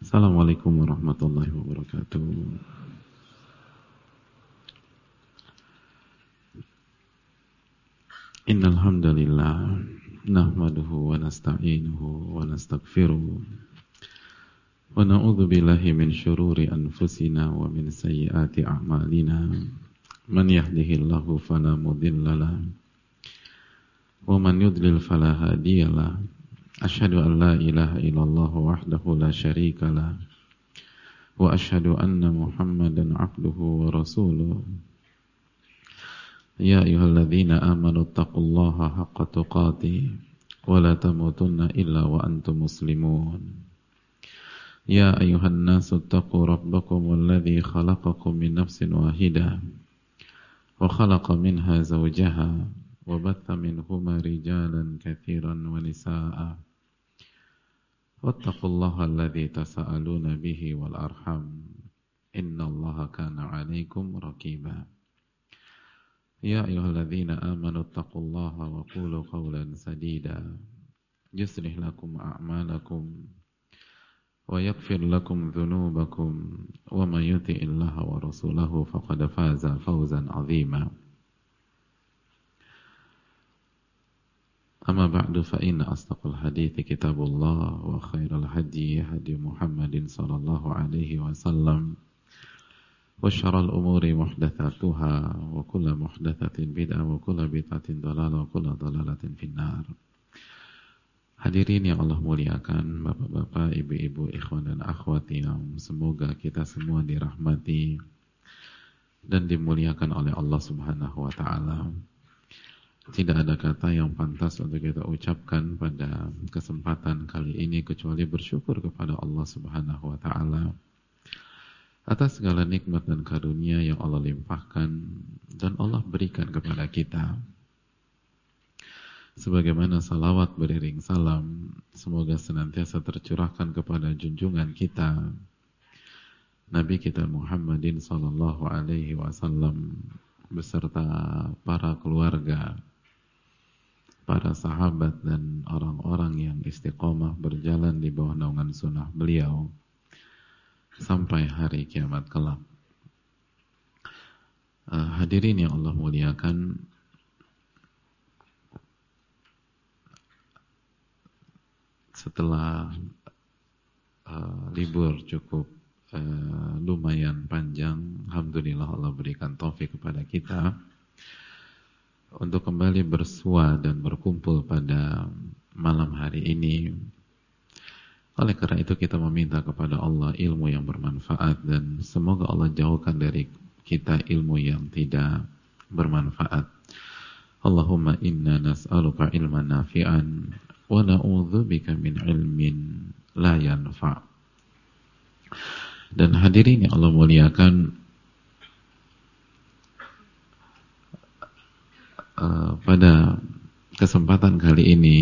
Assalamualaikum warahmatullahi wabarakatuh. Innal hamdalillah nahmaduhu wa nasta'inuhu wa nastaghfiruh wa na'udzu billahi min syururi anfusina wa min sayyiati a'malina. Man yahdihillahu fala mudhillalah wa man yudlil fala hadiyalah. Asyhadu an la ilaha illallah wahdahu la syarikalah wa asyhadu anna Muhammadan abduhu wa rasuluh. Ya ayyuhalladzina amanu taqullaha haqqa tuqatih wa la tamutunna illa wa antum muslimun. Ya ayyuhan nasu taqu rabbakumul ladzi khalaqakum min nafsin wahidah wa khalaqa minha zawjaha wa batha minhuma rijalan katsiran wa nisaa'a. Wattaqullaha alladzi tasaaluna bihi wal arham. Innallaha kana 'alaikum raqiba. Ya ayyuhalladzina amanu taqullaha wa qulu qawlan sadida yuslih lakum a'malakum wa yaghfir lakum dhunubakum wa may yuti'illaha wa rasulahu faqad faza fawzan 'azima. Amma ba'du fa inna asdaqal hadithi kitabullah wa khairal hadi hadi Muhammadin sallallahu alaihi wasallam wa syarrul umuri muhdatsatuha wa kullu muhdatsatin bid'ah wa kullu bid'atin dhalalah wa kullu dhalalatin finnar. Hadirin yang Allah muliakan, bapak-bapak, ibu-ibu, ikhwan dan akhwat yang semoga kita semua dirahmati dan dimuliakan oleh Allah Subhanahu wa taala. Tidak ada kata yang pantas untuk kita ucapkan pada kesempatan kali ini kecuali bersyukur kepada Allah Subhanahu wa taala atas segala nikmat dan karunia yang Allah limpahkan dan Allah berikan kepada kita. Sebagaimana salawat beriring salam semoga senantiasa tercurahkan kepada junjungan kita Nabi kita Muhammadin sallallahu alaihi wasallam beserta para keluarga, para sahabat dan orang-orang yang istiqomah berjalan di bawah naungan sunnah beliau sampai hari kiamat kelak. Hadirin yang Allah muliakan, setelah libur cukup lumayan panjang, alhamdulillah Allah berikan taufik kepada kita untuk kembali bersua dan berkumpul pada malam hari ini. Oleh karena itu kita meminta kepada Allah ilmu yang bermanfaat dan semoga Allah jauhkan dari kita ilmu yang tidak bermanfaat. Allahumma inna nas'aluka ilman nafi'an wa na'udzubika min ilmin la yanfa'. Dan hadirin yang Allah muliakan, pada kesempatan kali ini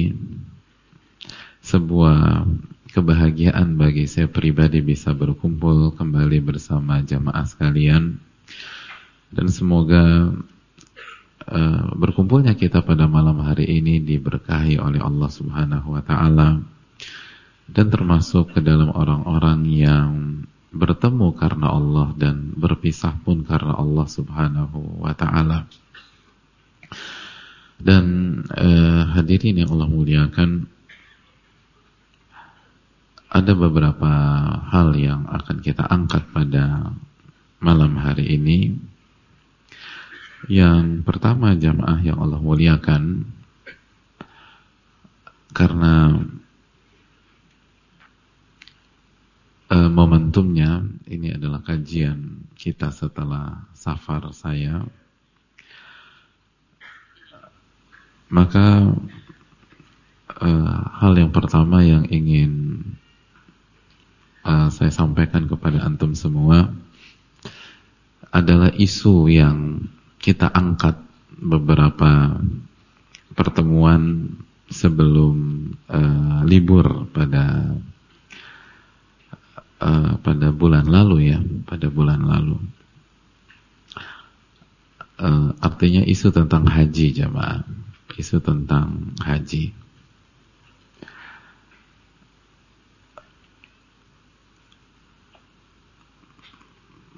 sebuah kebahagiaan bagi saya pribadi bisa berkumpul kembali bersama jamaah sekalian, dan semoga berkumpulnya kita pada malam hari ini diberkahi oleh Allah Subhanahu wa taala dan termasuk ke dalam orang-orang yang bertemu karena Allah dan berpisah pun karena Allah Subhanahu wa taala. Dan hadirin yang Allah muliakan, ada beberapa hal yang akan kita angkat pada malam hari ini. Yang pertama, jamaah yang Allah muliakan, karena momentumnya ini adalah kajian kita setelah safar saya, maka hal yang pertama yang ingin saya sampaikan kepada antum semua adalah isu yang kita angkat beberapa pertemuan sebelum libur pada bulan lalu, ya, pada bulan lalu. Artinya isu tentang haji, jamaah, isu tentang haji.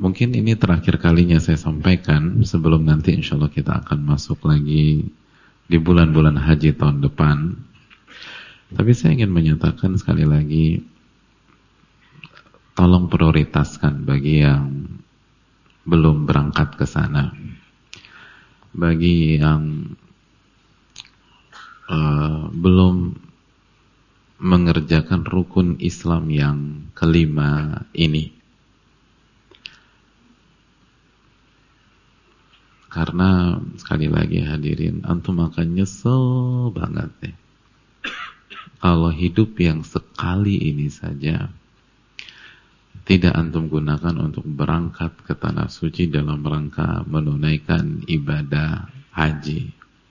Mungkin ini terakhir kalinya saya sampaikan, sebelum nanti insya Allah kita akan masuk lagi di bulan-bulan haji tahun depan. Tapi saya ingin menyatakan sekali lagi, tolong prioritaskan bagi yang belum berangkat ke sana, bagi yang belum mengerjakan rukun Islam yang kelima ini. Karena sekali lagi hadirin, antum akan nyesel banget deh kalau hidup yang sekali ini saja tidak antum gunakan untuk berangkat ke tanah suci dalam rangka menunaikan ibadah haji.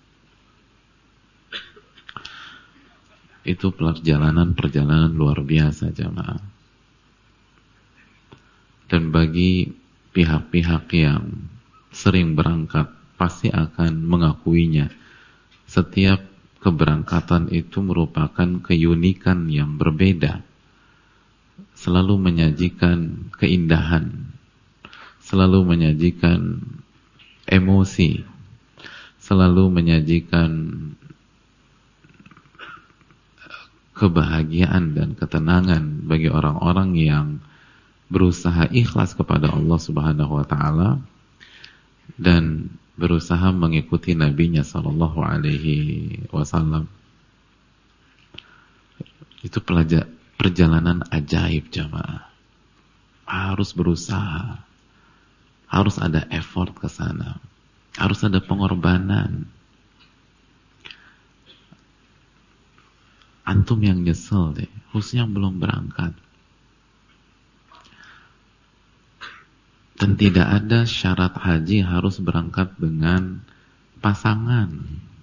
Itu perjalanan luar biasa jamaah. Dan bagi pihak-pihak yang sering berangkat pasti akan mengakuinya. Setiap keberangkatan itu merupakan keunikan yang berbeda. Selalu menyajikan keindahan, selalu menyajikan emosi, selalu menyajikan kebahagiaan dan ketenangan bagi orang-orang yang berusaha ikhlas kepada Allah Subhanahu wa taala dan berusaha mengikuti nabinya sallallahu alaihi wasallam. Itu perjalanan ajaib jamaah. Harus berusaha, harus ada effort ke sana, harus ada pengorbanan. Antum yang nyesel deh, khususnya yang belum berangkat. Dan tidak ada syarat haji harus berangkat dengan pasangan.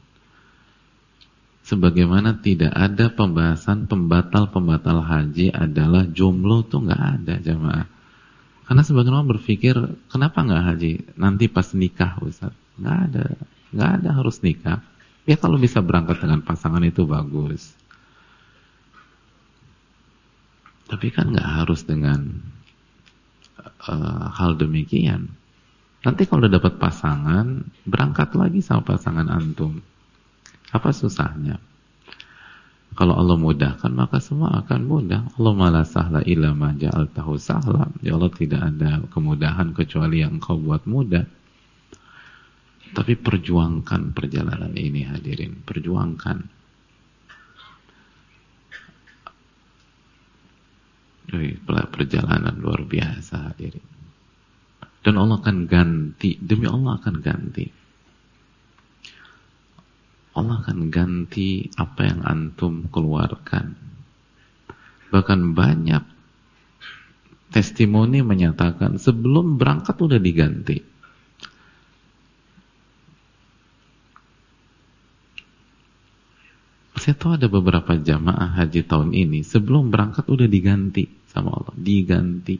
Sebagaimana tidak ada pembahasan pembatal-pembatal haji adalah jomblo, tuh nggak ada jamaah. Karena sebagian orang berpikir, kenapa nggak haji nanti pas nikah Ustaz? Nggak ada harus nikah. Ya kalau bisa berangkat dengan pasangan itu bagus. Tapi kan nggak harus dengan hal demikian. Nanti kalau udah dapat pasangan, berangkat lagi sama pasangan antum. Apa susahnya? Kalau Allah mudahkan, maka semua akan mudah. Allahumma la sahla illa ma ja'altahu sahla. Ya Allah, tidak ada kemudahan kecuali yang Engkau buat mudah. Tapi perjuangkan perjalanan ini hadirin, perjuangkan. Perjalanan luar biasa hadirin. Dan Allah akan ganti, demi Allah akan ganti. Allah akan ganti apa yang antum keluarkan. Bahkan banyak testimoni menyatakan sebelum berangkat udah diganti. Saya tahu ada beberapa jamaah haji tahun ini sebelum berangkat udah diganti sama Allah, diganti.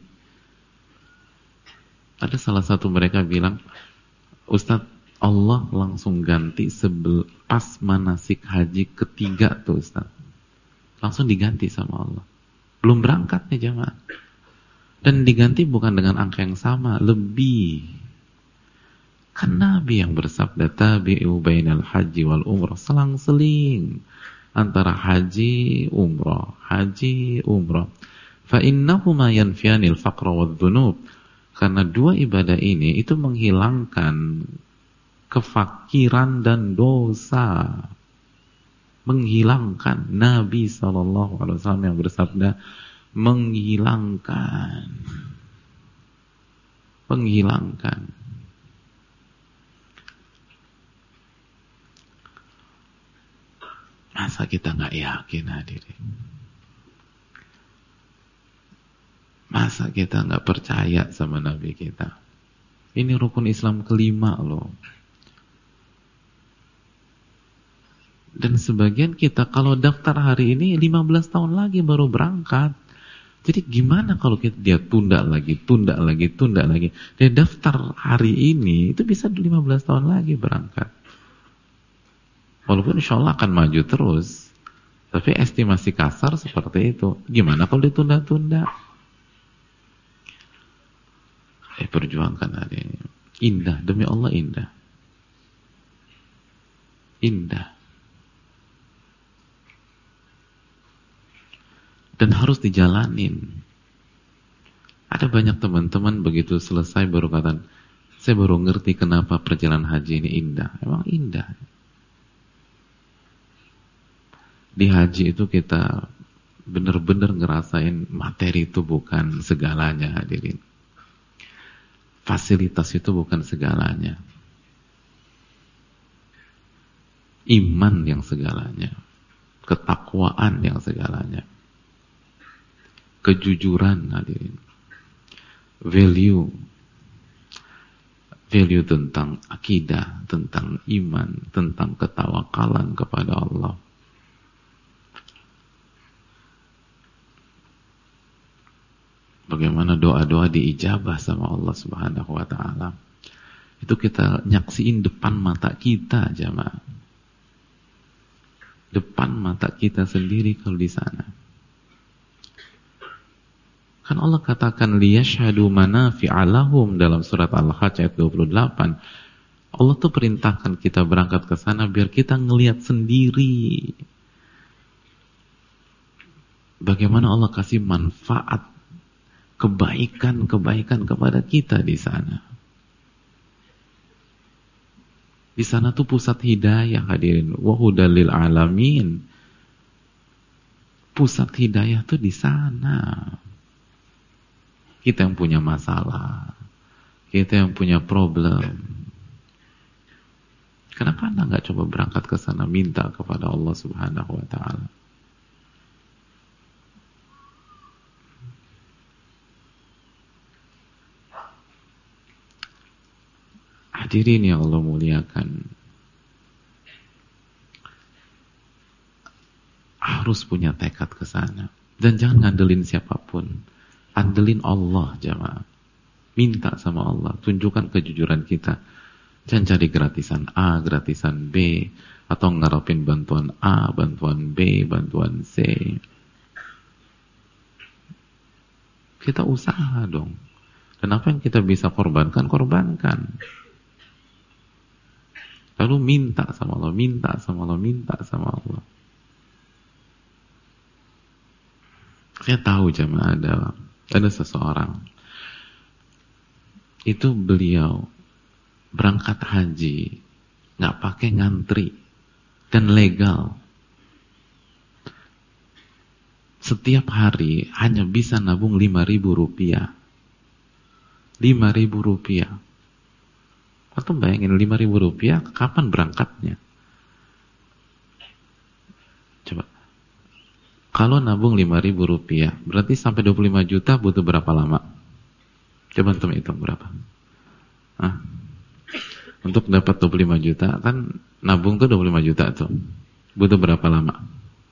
Ada salah satu mereka bilang, Ustadz, Allah langsung ganti pas manasik haji ketiga tuh Ustaz. Langsung diganti sama Allah. Belum berangkat nih jamaah. Dan diganti bukan dengan angka yang sama, lebih. Kan Nabi yang bersabda, tabi'u bainal haji wal umrah, selang-seling antara haji umrah, haji umrah. Fa innahuma yanfiyanil faqra wadh-dhunub. Karena dua ibadah ini itu menghilangkan kefakiran dan dosa. Menghilangkan. Nabi SAW yang bersabda, menghilangkan. Masa kita nggak yakin hadirin? Masa kita nggak percaya sama Nabi kita? Ini rukun Islam kelima loh. Dan sebagian kita kalau daftar hari ini 15 tahun lagi baru berangkat. Jadi gimana kalau dia tunda lagi. Dia daftar hari ini itu bisa 15 tahun lagi berangkat. Walaupun insya Allah akan maju terus. Tapi estimasi kasar seperti itu. Gimana kalau ditunda-tunda? Perjuangkan hari ini. Indah, demi Allah indah. Indah. Dan harus dijalanin. Ada banyak teman-teman begitu selesai baru kata, saya baru ngerti kenapa perjalanan haji ini indah. Emang indah. Di haji itu kita benar-benar ngerasain materi itu bukan segalanya, hadirin. Fasilitas itu bukan segalanya. Iman yang segalanya. Ketakwaan yang segalanya. Kejujuran, hadirin. Value tentang akidah, tentang iman, tentang ketawakalan kepada Allah. Bagaimana doa-doa diijabah sama Allah Subhanahu wa ta'ala. Itu kita nyaksiin depan mata kita, jamaah. Depan mata kita sendiri kalau di sana. Kan Allah katakan liyashhadu manafi'a lahum dalam surat Al-Hajj ayat 28. Allah tuh perintahkan kita berangkat ke sana biar kita ngelihat sendiri bagaimana Allah kasih manfaat kebaikan kepada kita di sana. Di sana tuh pusat hidayah, hadirin. Wa hudal lil alamin. Pusat hidayah tuh di sana. Kita yang punya masalah, kita yang punya problem. Kenapa Anda nggak coba berangkat ke sana minta kepada Allah Subhanahu wa ta'ala? Hadirin yang Allah muliakan, harus punya tekad ke sana dan jangan ngandelin siapapun, andelin Allah, jamaah. Minta sama Allah, tunjukkan kejujuran kita. Jangan cari gratisan A, gratisan B, atau ngarepin bantuan A, bantuan B, bantuan C. Kita usaha dong. Dan apa yang kita bisa korbankan, korbankan. Lalu minta sama Allah, minta sama Allah, minta sama Allah. Saya tahu jemaah ada seseorang. Itu beliau berangkat haji, nggak pakai ngantri dan legal. Setiap hari hanya bisa nabung 5.000 rupiah. 5.000 rupiah. Atau bayangin 5.000 rupiah, kapan berangkatnya? Coba. Kalau nabung 5.000 rupiah, berarti sampai 25 juta butuh berapa lama? Coba antum hitung berapa? Hah? Untuk dapat 25 juta, kan nabung tuh 25 juta tuh. Butuh berapa lama?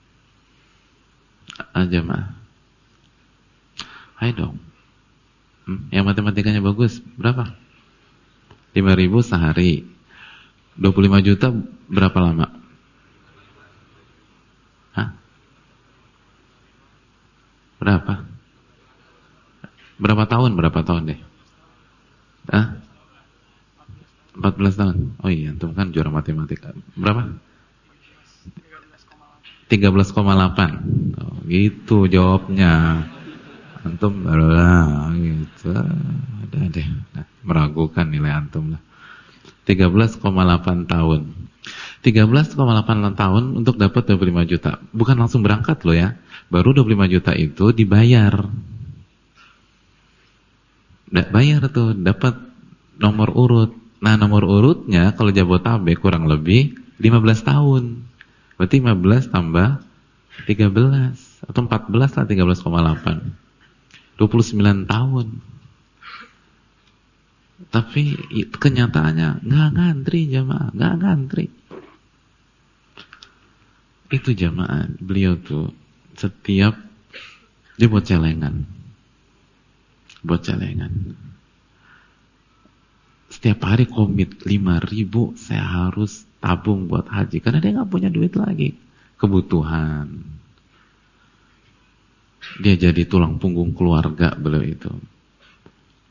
Aja mah. Ayo dong. Yang matematikanya bagus, berapa? 5.000 sehari. 25 juta berapa lama? Hah? Berapa? Berapa tahun deh? Hah? 14 tahun. Oh iya, antum kan juara matematika. Berapa? 13,8. Oh, gitu jawabnya. Antum lah gitu. Ada deh. Nah, meragukan nilai antum lah. 13,8 tahun. 13,8 tahun untuk dapat 25 juta. Bukan langsung berangkat loh ya. Baru 25 juta itu dibayar. Bayar tuh, dapat nomor urut. Nah, nomor urutnya kalau Jabotabek kurang lebih 15 tahun. Berarti 15 tambah 13 atau 14 lah, 13,8. 29 tahun. Tapi kenyataannya nggak ngantri jamaah, nggak ngantri. Itu jamaah, beliau tuh setiap dia buat celengan. Setiap hari komit 5.000 saya harus tabung buat haji karena dia nggak punya duit lagi, kebutuhan. Dia jadi tulang punggung keluarga beliau itu.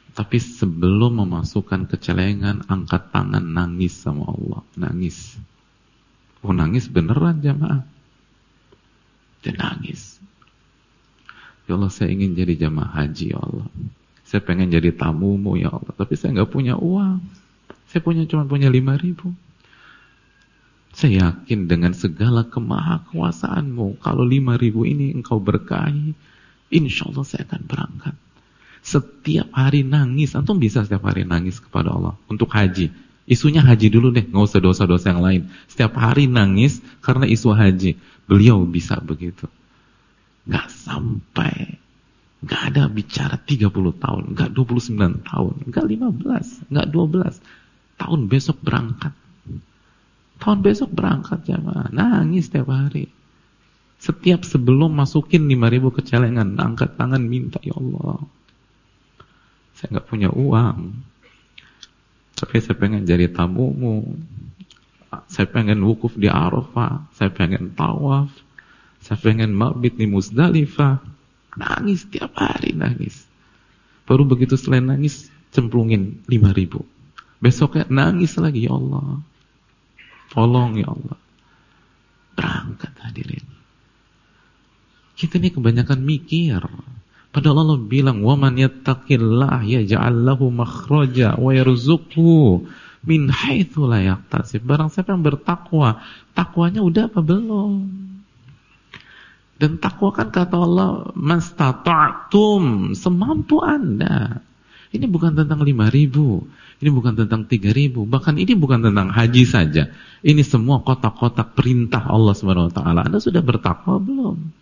Tapi sebelum memasukkan kecelengan, angkat tangan, nangis sama Allah. Nangis. Oh, nangis beneran jamaah. Dia nangis. Ya Allah, saya ingin jadi jamaah haji ya Allah. Saya pengen jadi tamumu ya Allah. Tapi saya nggak punya uang. Saya cuma punya 5.000. Saya yakin dengan segala kemahakuasaanmu, kalau 5.000 ini engkau berkahi, insya Allah saya akan berangkat. Setiap hari nangis, antum bisa setiap hari nangis kepada Allah untuk haji. Isunya haji dulu deh, nggak usah dosa-dosa yang lain. Setiap hari nangis karena isu haji. Beliau bisa begitu. Nggak sampai, nggak ada bicara 30 tahun, nggak 29 tahun, nggak 15, nggak 12 tahun besok berangkat. Tahun besok berangkat jamaah, nangis setiap hari. Setiap sebelum masukin 5.000 kecelengan, angkat tangan minta, ya Allah, saya nggak punya uang, tapi saya pengen jadi tamumu, saya pengen wukuf di Arafah, saya pengen tawaf, saya pengen mabit di Muzdalifah. Nangis tiap hari, nangis. Baru begitu selain nangis, cemplungin 5.000. Besoknya nangis lagi, ya Allah, tolong ya Allah. Berangkat hadirin. Kita ini kebanyakan mikir. Padahal Allah bilang, "Wa man yattaqillah yaj'al lahu makhraja wa yarzuqhu min haitsu la yahtasib." Barang siapa yang bertakwa, takwanya udah apa belum? Dan takwa kan kata Allah, "Mastata'tum", semampu Anda. Ini bukan tentang 5.000, ini bukan tentang 3.000, bahkan ini bukan tentang haji saja. Ini semua kotak-kotak perintah Allah Subhanahu wa taala. Anda sudah bertakwa belum?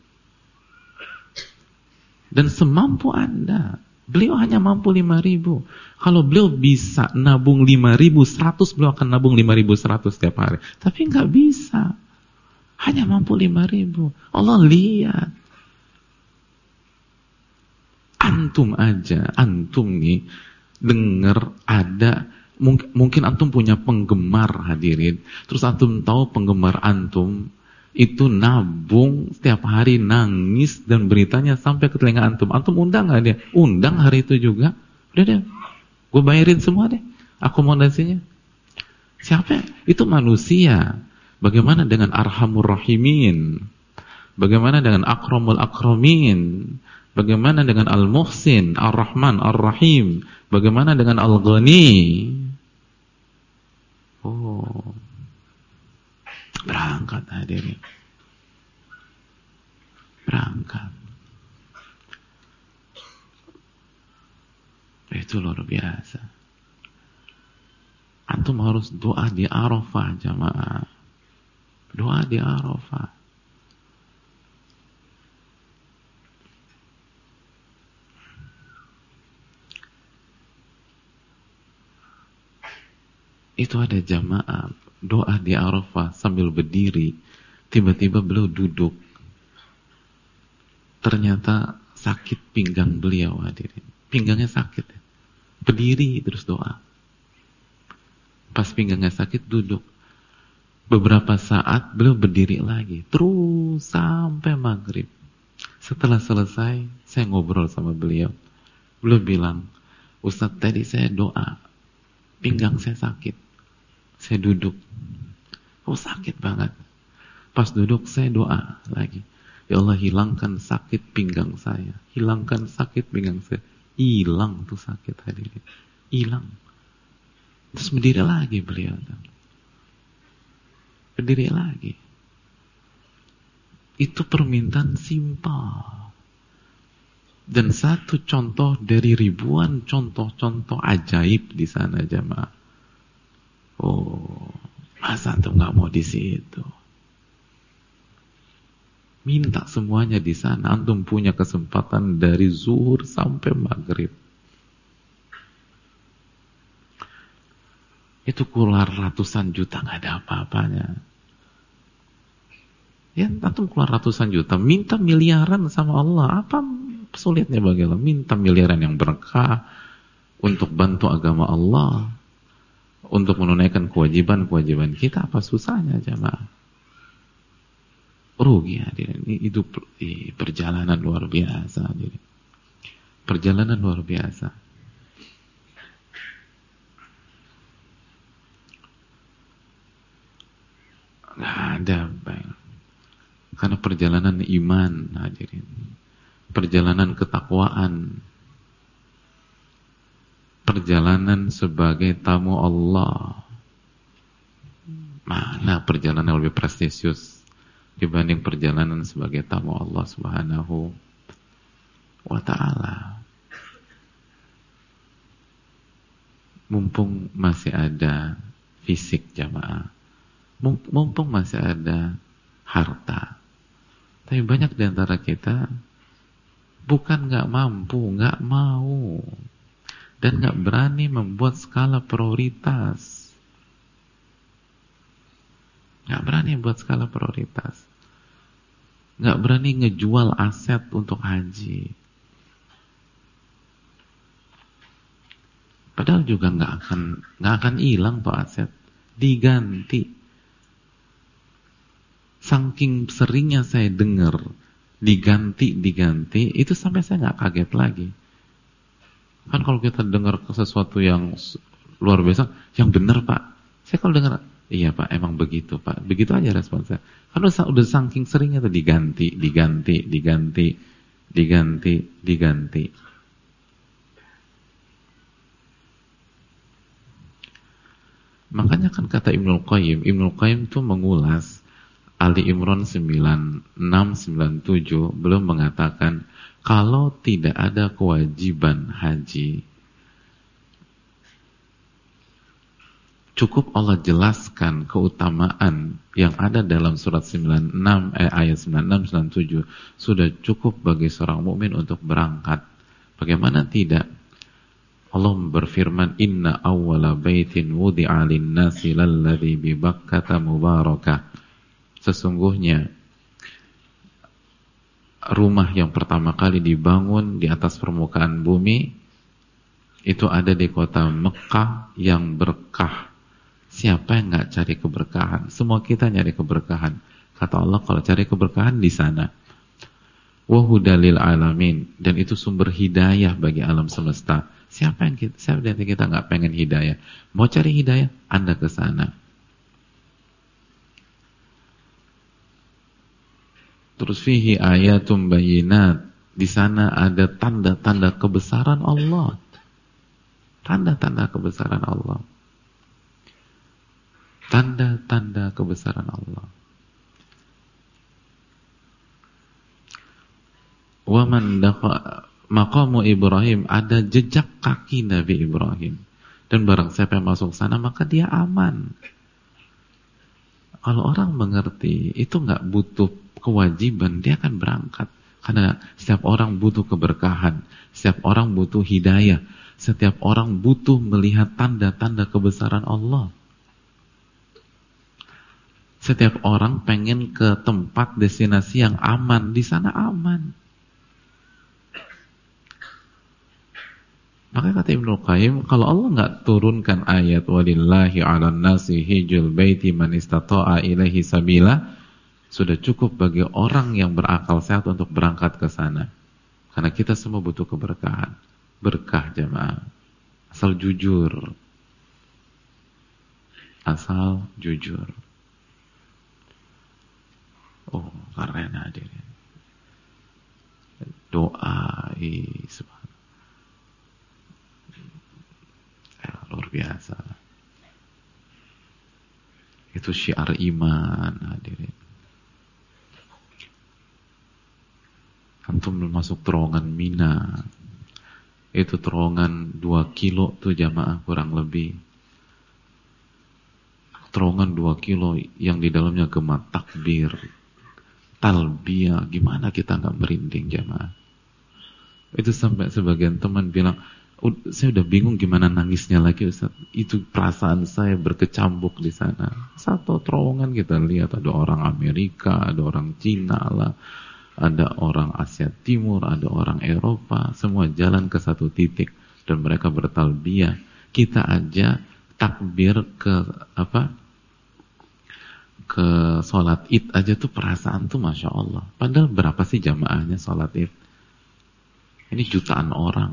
Dan semampu Anda. Beliau hanya mampu 5.000. Kalau beliau bisa nabung 5.100, beliau akan nabung 5.100 setiap hari. Tapi nggak bisa. Hanya mampu 5.000. Allah lihat. Antum aja, antum nih dengar ada, mungkin antum punya penggemar hadirin. Terus antum tahu penggemar antum itu nabung setiap hari, nangis, dan beritanya sampai ke telinga antum. Antum undang gak dia? Undang hari itu juga. Udah deh, gue bayarin semua deh akomodasinya. Siapa? Itu manusia. Bagaimana dengan Arhamur Rahimin? Bagaimana dengan Akramul Akramin? Bagaimana dengan Al-Muhsin, Ar-Rahman, Ar-Rahim? Bagaimana dengan Al-Ghani? Oh, berangkat hadirin. Berangkat. Itu luar biasa. Antum harus doa di Arafah jamaah. Doa di Arafah. Itu ada jamaah doa di Arafah sambil berdiri, tiba-tiba beliau duduk. Ternyata sakit pinggang beliau hadirin. Pinggangnya sakit. Berdiri terus doa. Pas pinggangnya sakit duduk. Beberapa saat beliau berdiri lagi, terus sampai maghrib. Setelah selesai, saya ngobrol sama beliau. Beliau bilang, "Ustaz, tadi saya doa, pinggang saya sakit. Saya duduk, oh sakit banget. Pas duduk saya doa lagi, ya Allah hilangkan sakit pinggang saya, hilangkan sakit pinggang saya." Hilang tuh sakit hadirin, hilang. Terus berdiri lagi beliau, berdiri lagi. Itu permintaan simpel. Dan satu contoh dari ribuan contoh-contoh ajaib di sana jamaah. Oh, masa antum nggak mau di situ? Minta semuanya di sana. Antum punya kesempatan dari zuhur sampai maghrib. Itu keluar ratusan juta, nggak ada apa-apanya. Ya, antum keluar ratusan juta, minta miliaran sama Allah. Apa sulitnya bagi Allah? Minta miliaran yang berkah untuk bantu agama Allah, untuk menunaikan kewajiban-kewajiban kita. Apa susahnya jamaah? Rugi hadirin. Ini hidup perjalanan luar biasa hadirin. Perjalanan luar biasa. Karena perjalanan iman, hadirin, perjalanan ketakwaan, perjalanan sebagai tamu Allah, mana perjalanan yang lebih prestisius dibanding perjalanan sebagai tamu Allah Subhanahu wa ta'ala. Mumpung masih ada fisik jamaah, mumpung masih ada harta. Tapi banyak di antara kita bukan nggak mampu, nggak mau, dan nggak berani membuat skala prioritas. Nggak berani buat skala prioritas. Nggak berani ngejual aset untuk haji. Padahal juga nggak akan hilang tuh aset, diganti. Saking seringnya saya dengar diganti, itu sampai saya nggak kaget lagi. Kan kalau kita dengar sesuatu yang luar biasa, yang benar Pak, saya kalau dengar, iya Pak, emang begitu Pak, begitu aja respon saya. Kan udah saking seringnya tuh diganti. Makanya kan kata Ibnul Qayyim tuh mengulas Ali Imran 9697 belum mengatakan kalau tidak ada kewajiban haji, cukup Allah jelaskan keutamaan yang ada dalam surat 96 ayat 96 97 sudah cukup bagi seorang mukmin untuk berangkat. Bagaimana tidak? Allah berfirman, Inna awwala baitin wudi'a lin-nasi lalladzi bi Bakkata mubarakah. Sesungguhnya rumah yang pertama kali dibangun di atas permukaan bumi itu ada di kota Mekah yang berkah. Siapa yang nggak cari keberkahan? Semua kita nyari keberkahan. Kata Allah, kalau cari keberkahan di sana. Wa hudalil alamin, dan itu sumber hidayah bagi alam semesta. Siapa dari kita nggak pengen hidayah? Mau cari hidayah, Anda ke sana. Terus fihi ayatum bayinat, di sana ada tanda-tanda kebesaran Allah. Tanda-tanda kebesaran Allah. Tanda-tanda kebesaran Allah. Wa man maqamu Ibrahim, ada jejak kaki Nabi Ibrahim. Dan barang siapa yang masuk sana maka dia aman. Kalau orang mengerti itu nggak butuh kewajiban, dia akan berangkat. Karena setiap orang butuh keberkahan, setiap orang butuh hidayah, setiap orang butuh melihat tanda-tanda kebesaran Allah. Setiap orang pengen ke tempat destinasi yang aman, di sana aman. Maka kata Ibnul Qayyim, kalau Allah nggak turunkan ayat walillahi 'alan nasi hijjul baiti man istata'a ilaihi sabila, sudah cukup bagi orang yang berakal sehat untuk berangkat ke sana. Karena kita semua butuh keberkahan. Berkah jamaah. Asal jujur. Asal jujur. Oh, keren hadirin. Doa luar biasa. Itu syiar iman hadirin. Antum masuk terowongan Mina, itu terowongan 2 kilo tuh jamaah kurang lebih. Terowongan 2 kilo yang di dalamnya gema takbir, talbiyah, gimana kita nggak merinding jamaah? Itu sampai sebagian teman bilang, saya udah bingung gimana nangisnya lagi Ustaz. Itu perasaan saya berkecambuk di sana. Satu terowongan kita lihat ada orang Amerika, ada orang Cina lah, ada orang Asia Timur, ada orang Eropa, semua jalan ke satu titik dan mereka bertalbiyah. Kita aja takbir ke sholat Id aja tuh perasaan tuh Masya Allah. Padahal berapa sih jamaahnya sholat Id? Ini jutaan orang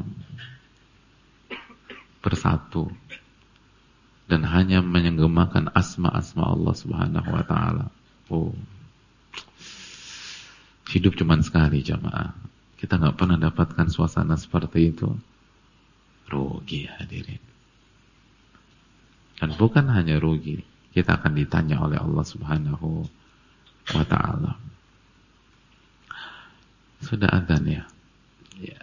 bersatu dan hanya menyenggemakan asma-asma Allah Subhanahu wa ta'ala. Oh, Hidup cuman sekali jamaah. Kita nggak pernah dapatkan suasana seperti itu. Rugi hadirin. Dan bukan hanya rugi, kita akan ditanya oleh Allah Subhanahu wa ta'ala. Sudah adzan ya? Ya,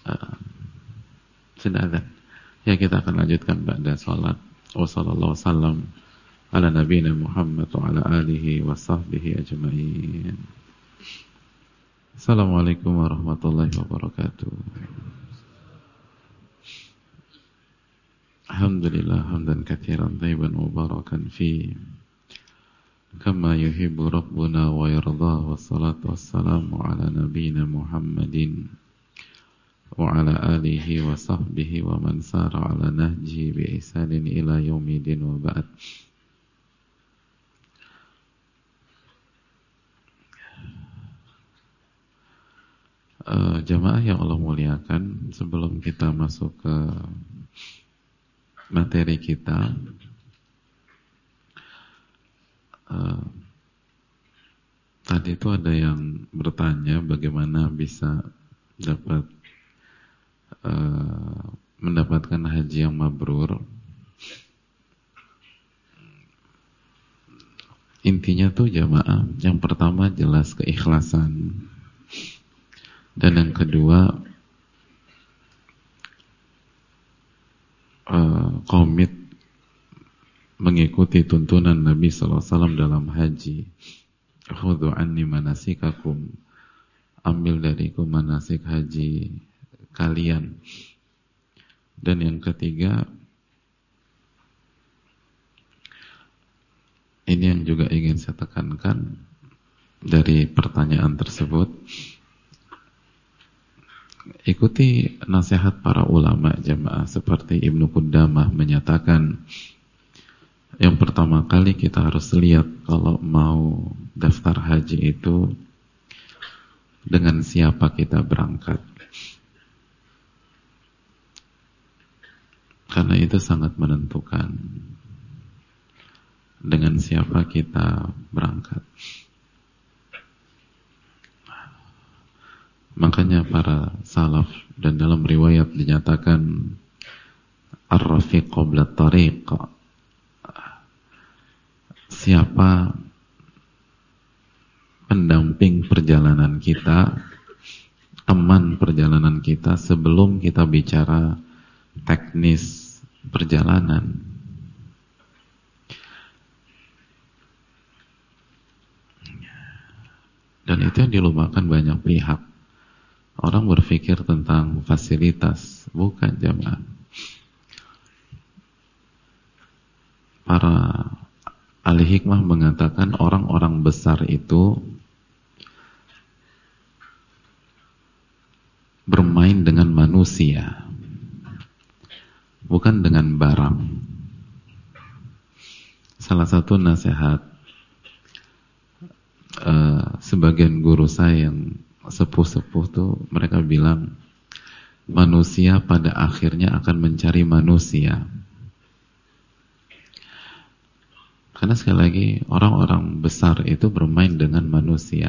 sudah adzan. Ya, kita akan lanjutkan ba'da salat. Wa sallallahu wasallam ala nabiyina Muhammad wa ala alihi wa sahbihi ajma'in. Assalamualaikum warahmatullahi wabarakatuh. Alhamdulillah hamdan katsiran tayyiban mubarakan fi kama yuhibbu rabbuna wa yarda, wassalatu wassalamu ala nabiyyina Muhammadin wa ala alihi wa sahbihi wa man sara ala nahjihi bi ihsanin ila yaumidin wa ba'd. Jamaah yang Allah muliakan, sebelum kita masuk ke materi kita, tadi itu ada yang bertanya bagaimana bisa mendapatkan haji yang mabrur. Intinya tuh jamaah, yang pertama jelas keikhlasan, dan yang kedua komit mengikuti tuntunan Nabi SAW dalam haji. Khudhu anni manasikakum, ambil dariku manasik haji kalian. Dan yang ketiga, ini yang juga ingin saya tekankan dari pertanyaan tersebut, ikuti nasihat para ulama jamaah. Seperti Ibnu Qudamah menyatakan, yang pertama kali kita harus lihat kalau mau daftar haji itu dengan siapa kita berangkat, karena itu sangat menentukan dengan siapa kita berangkat. Makanya para salaf, dan dalam riwayat dinyatakan ar-rafiq qabla tariq, siapa pendamping perjalanan kita, teman perjalanan kita sebelum kita bicara teknis perjalanan. Dan itu yang dilupakan banyak pihak. Orang berpikir tentang fasilitas, bukan jamaah. Para ahli hikmah mengatakan orang-orang besar itu bermain dengan manusia, bukan dengan barang. Salah satu nasihat sebagian guru saya yang sepuh-sepuh tuh, mereka bilang manusia pada akhirnya akan mencari manusia. Karena sekali lagi, orang-orang besar itu bermain dengan manusia.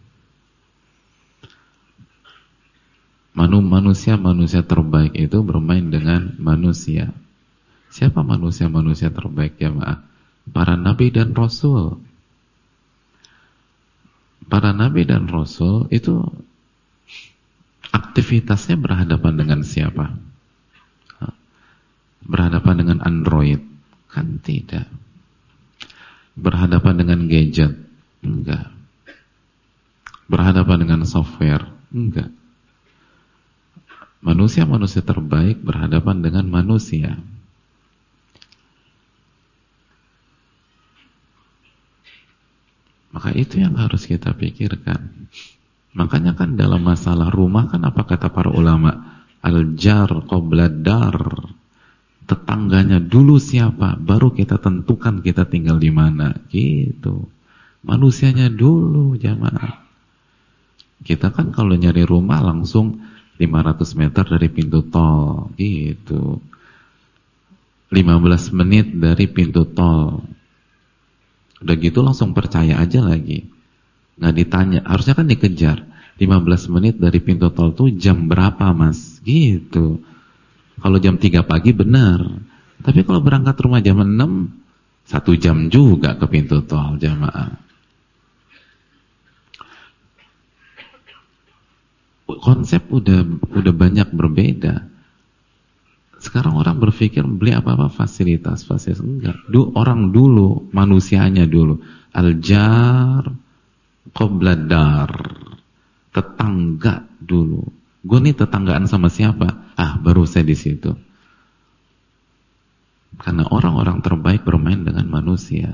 Manusia terbaik itu bermain dengan manusia. Siapa manusia terbaik jamaah? Para nabi dan rasul. Para nabi dan rasul itu aktivitasnya berhadapan dengan siapa? Berhadapan dengan Android? Kan tidak. Berhadapan dengan gadget? Enggak. Berhadapan dengan software? Enggak. Manusia terbaik berhadapan dengan manusia. Maka itu yang harus kita pikirkan. Makanya kan dalam masalah rumah kan apa kata para ulama? Al-jar qabla dar. Tetangganya dulu siapa, baru kita tentukan kita tinggal di mana. Gitu. Manusianya dulu jamaah. Kita kan kalau nyari rumah langsung 500 meter dari pintu tol. Gitu. 15 menit dari pintu tol. Udah gitu langsung percaya aja lagi. Nggak ditanya, harusnya kan dikejar. 15 menit dari pintu tol tuh jam berapa mas? Gitu. Kalau jam 3 pagi benar. Tapi kalau berangkat rumah jam 6, 1 jam juga ke pintu tol jamaah. Konsep udah banyak berbeda. Sekarang orang berpikir beli apa-apa fasilitas. Enggak. Orang dulu, manusianya dulu. Al-jar qobladar. Tetangga dulu. Gue nih tetanggaan sama siapa? Baru saya di situ. Karena orang-orang terbaik bermain dengan manusia.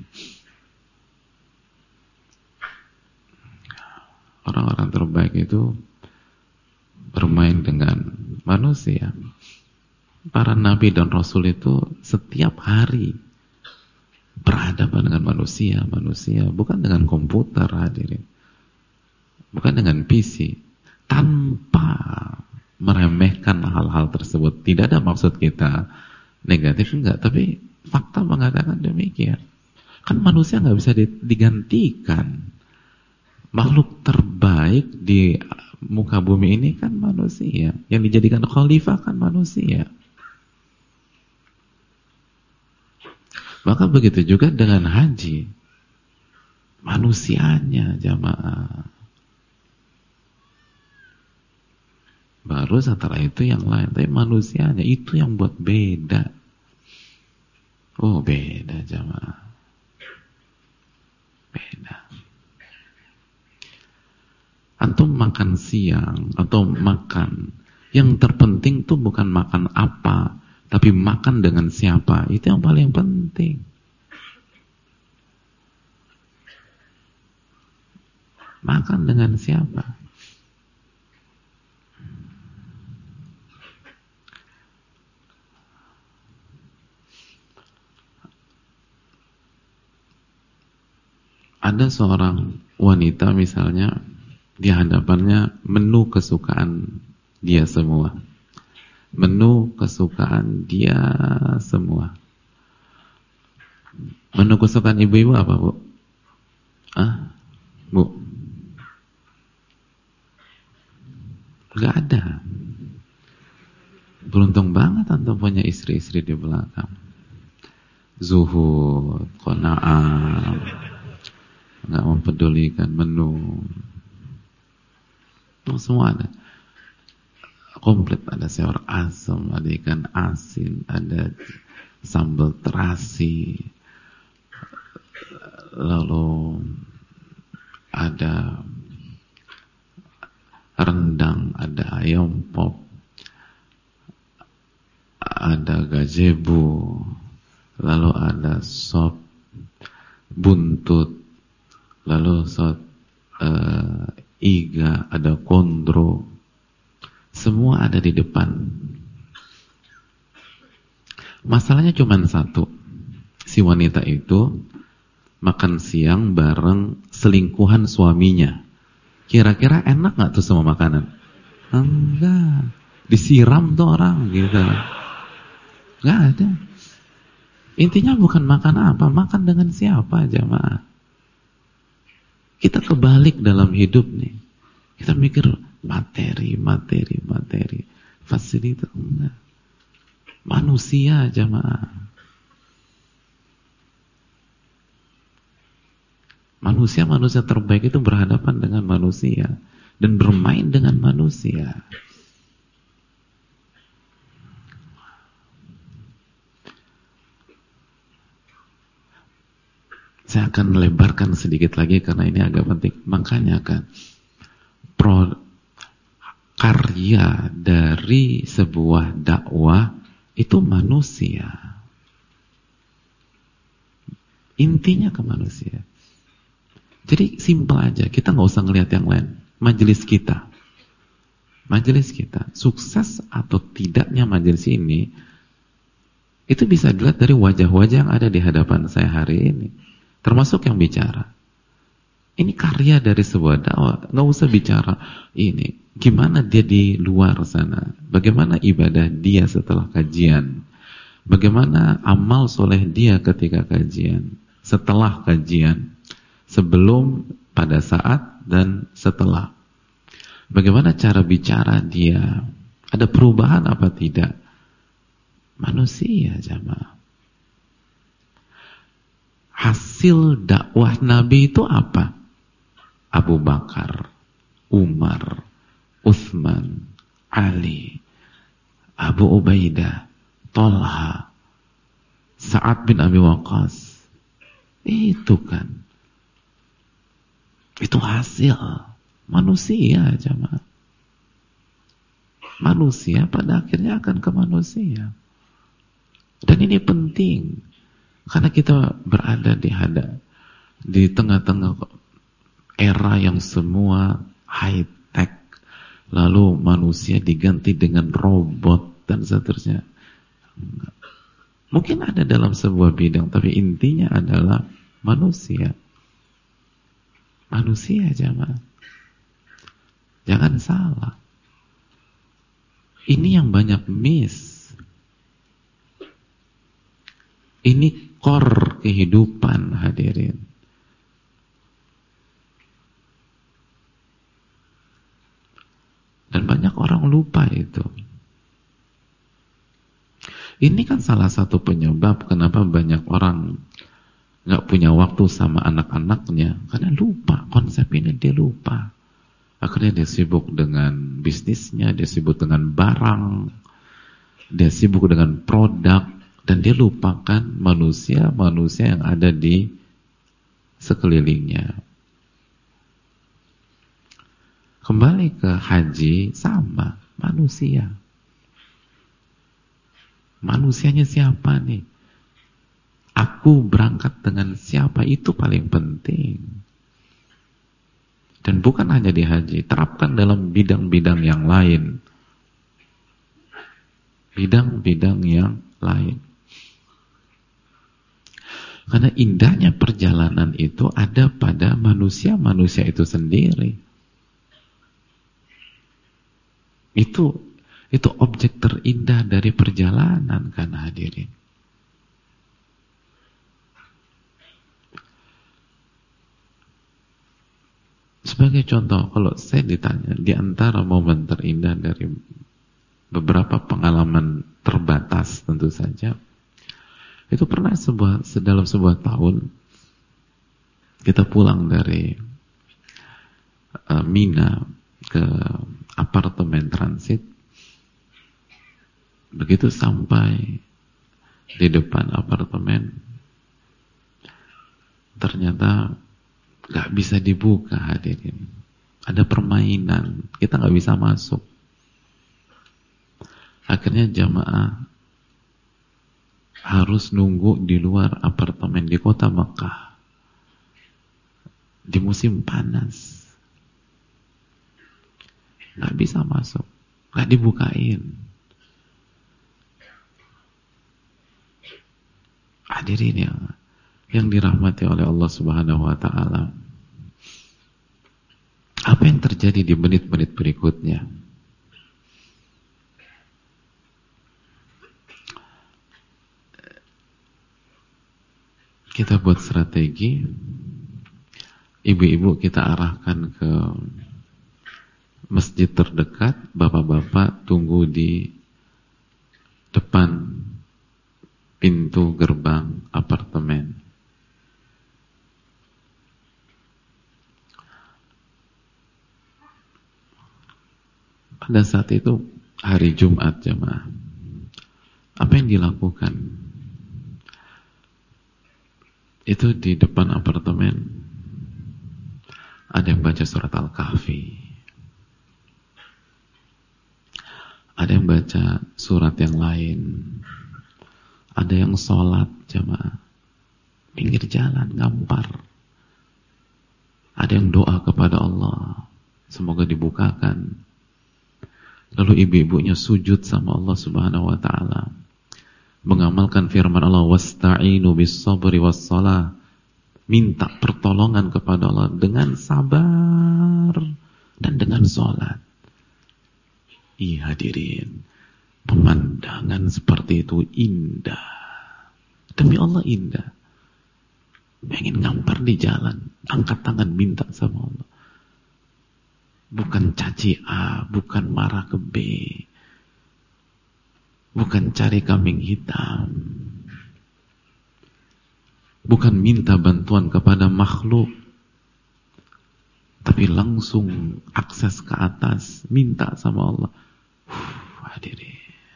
Orang-orang terbaik itu bermain dengan manusia. Para nabi dan rasul itu setiap hari berhadapan dengan manusia, bukan dengan komputer hadirin. Bukan dengan PC. Tanpa meremehkan hal-hal tersebut. Tidak ada maksud kita negatif, enggak, tapi fakta mengatakan demikian. Kan manusia nggak bisa digantikan. Makhluk terbaik di muka bumi ini kan manusia. Yang dijadikan khalifah kan manusia. Maka begitu juga dengan haji. Manusianya jamaah. Baru setelah itu yang lain. Tapi manusianya itu yang buat beda. Oh beda jamaah. Beda. Antum makan siang atau makan, yang terpenting tuh bukan makan apa, tapi makan dengan siapa. Itu yang paling penting. Makan dengan siapa? Ada seorang wanita misalnya, di hadapannya menu kesukaan dia semua. Menu kesukaan dia semua. Menu kesukaan ibu-ibu apa, Bu? Bu? Gak ada. Beruntung banget antum punya istri-istri di belakang. Zuhud, qanaah, gak mempedulikan menu. Semua ada. Komplit, ada sayur asam, ada ikan asin, ada sambal terasi, lalu ada rendang, ada ayam pop, ada gazebo, lalu ada sop buntut, lalu sop iga, ada kondro, semua ada di depan. Masalahnya cuma satu, si wanita itu makan siang bareng selingkuhan suaminya. Kira-kira enak gak tuh semua makanan? Enggak, disiram tuh orang gitu. Gak ada. Intinya bukan makan apa, makan dengan siapa jamaah. Kita kebalik dalam hidup nih. Kita mikir materi, fasilitas. Enggak. Manusia jamaah. Manusia terbaik itu berhadapan dengan manusia dan bermain dengan manusia. Saya akan melebarkan sedikit lagi karena ini agak penting. Makanya kan karya dari sebuah dakwah itu manusia. Intinya ke manusia. Jadi simpel aja, kita nggak usah ngelihat yang lain. Majelis kita, sukses atau tidaknya majelis ini, itu bisa dilihat dari wajah-wajah yang ada di hadapan saya hari ini. Termasuk yang bicara. Ini karya dari sebuah dakwah. Nggak usah bicara ini. Gimana dia di luar sana? Bagaimana ibadah dia setelah kajian? Bagaimana amal soleh dia ketika kajian? Setelah kajian? Sebelum, pada saat, dan setelah. Bagaimana cara bicara dia? Ada perubahan apa tidak? Manusia, jamaah. Hasil dakwah Nabi itu apa? Abu Bakar, Umar, Uthman, Ali, Abu Ubaidah, Talha, Sa'ad bin Abi Waqqas. Itu kan. Itu hasil manusia, jamaah. Manusia pada akhirnya akan ke manusia. Dan ini penting. Karena kita berada di tengah-tengah era yang semua high tech, lalu manusia diganti dengan robot dan seterusnya. Mungkin ada dalam sebuah bidang, tapi intinya adalah manusia. Manusia, jamaah. Jangan salah. Ini yang banyak miss. Ini core kehidupan, hadirin. Dan banyak orang lupa itu. Ini kan salah satu penyebab kenapa banyak orang gak punya waktu sama anak-anaknya. Karena lupa, konsep ini dia lupa. Akhirnya dia sibuk dengan bisnisnya, dia sibuk dengan barang, dia sibuk dengan produk. Dan dia lupakan manusia-manusia yang ada di sekelilingnya. Kembali ke haji, sama, manusia. Manusianya siapa nih? Aku berangkat dengan siapa, itu paling penting. Dan bukan hanya di haji, terapkan dalam bidang-bidang yang lain. Bidang-bidang yang lain. Karena indahnya perjalanan itu ada pada manusia-manusia itu sendiri. Itu objek terindah dari perjalanan, kan, hadirin. Sebagai contoh, kalau saya ditanya di antara momen terindah dari beberapa pengalaman terbatas tentu saja, itu pernah dalam sebuah tahun kita pulang dari Mina ke apartemen transit. Begitu sampai di depan apartemen, ternyata gak bisa dibuka, hadirin. Ada permainan, kita gak bisa masuk. Akhirnya jamaah harus nunggu di luar apartemen di kota Mekah di musim panas. Gak bisa masuk, gak dibukain. Hadirin yang dirahmati oleh Allah Subhanahu wa ta'ala, apa yang terjadi di menit-menit berikutnya? Kita buat strategi, ibu-ibu kita arahkan ke masjid terdekat, bapak-bapak tunggu di depan pintu gerbang apartemen. Pada saat itu hari Jumat, jemaah. Apa yang dilakukan? Itu di depan apartemen ada yang baca surat Al-Kahfi, ada yang baca surat yang lain, ada yang sholat, jemaah, pinggir jalan, ngampar. Ada yang doa kepada Allah, semoga dibukakan. Lalu ibu-ibunya sujud sama Allah Subhanahu wa ta'ala, mengamalkan firman Allah, wasta'inu bis-sabri was-shalah, minta pertolongan kepada Allah dengan sabar dan dengan sholat. Iya, hadirin, pemandangan seperti itu indah. Demi Allah indah. Pengen ngampar di jalan, angkat tangan minta sama Allah. bukan caci A, bukan marah ke B, bukan cari kambing hitam, bukan minta bantuan kepada makhluk, tapi langsung akses ke atas, minta sama Allah. Hadirin,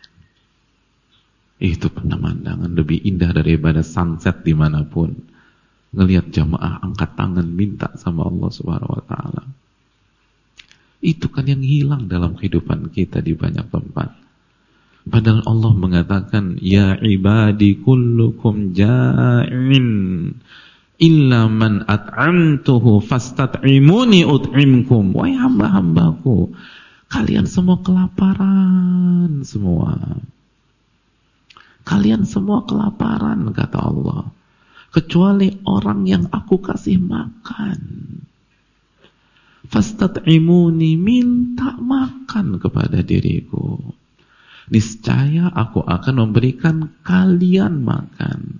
itu pemandangan lebih indah daripada sunset dimanapun. Ngelihat jamaah angkat tangan minta sama Allah Subhanahu Wa Taala. Itu kan yang hilang dalam kehidupan kita di banyak tempat. Padahal Allah mengatakan, ya ibadi kullukum ja'in illa man at'amtuhu fastat'imuni ut'imkum. Wahai hamba-hambaku, kalian semua kelaparan semua. Kalian semua kelaparan, kata Allah, kecuali orang yang aku kasih makan. Fastat'imuni, minta makan kepada diriku. Niscaya aku akan memberikan kalian makan.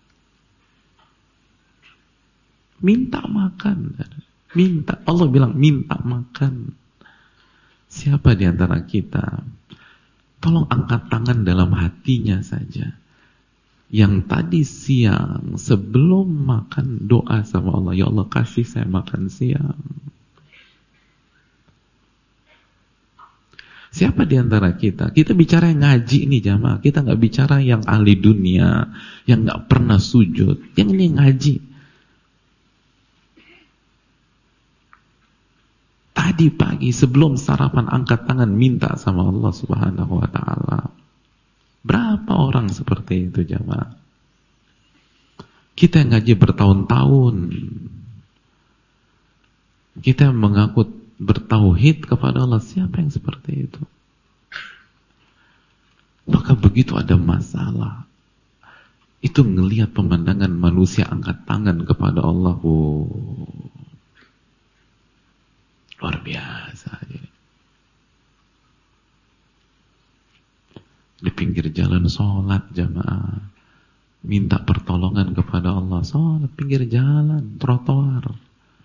Minta makan. Minta. Allah bilang minta makan. Siapa di antara kita, tolong angkat tangan dalam hatinya saja, yang tadi siang sebelum makan doa sama Allah, ya Allah kasih saya makan siang. Siapa di antara kita? Kita bicara yang ngaji nih jamaah. Kita nggak bicara yang ahli dunia, yang nggak pernah sujud. Yang ini ngaji. Tadi pagi sebelum sarapan angkat tangan minta sama Allah Subhanahu Wa Taala. Berapa orang seperti itu jamaah? Kita yang ngaji bertahun-tahun. Kita mengaku bertauhid kepada Allah, siapa yang seperti itu? Maka begitu ada masalah, itu ngelihat pemandangan manusia angkat tangan kepada Allah, luar biasa. Di pinggir jalan sholat jamaah, minta pertolongan kepada Allah, sholat pinggir jalan, trotoar.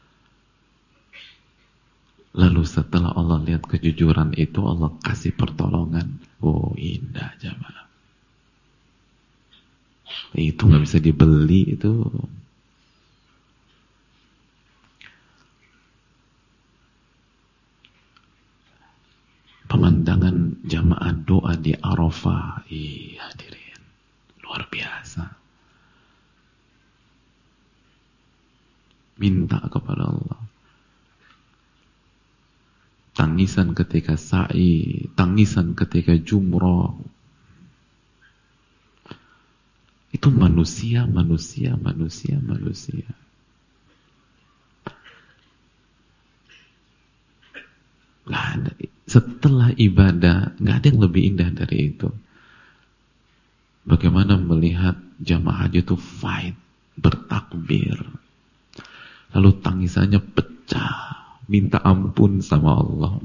Lalu setelah Allah lihat kejujuran itu, Allah kasih pertolongan. Oh, indah jamaah. Itu gak bisa dibeli itu. Pemandangan jamaah doa di Arafah. Hadirin, luar biasa. Minta kepada Allah. Tangisan ketika sa'i, tangisan ketika jumrah. Itu manusia. Gak ada. Setelah ibadah, gak ada yang lebih indah dari itu. Bagaimana melihat jamaah haji itu fight, bertakbir, lalu tangisannya pecah, minta ampun sama Allah.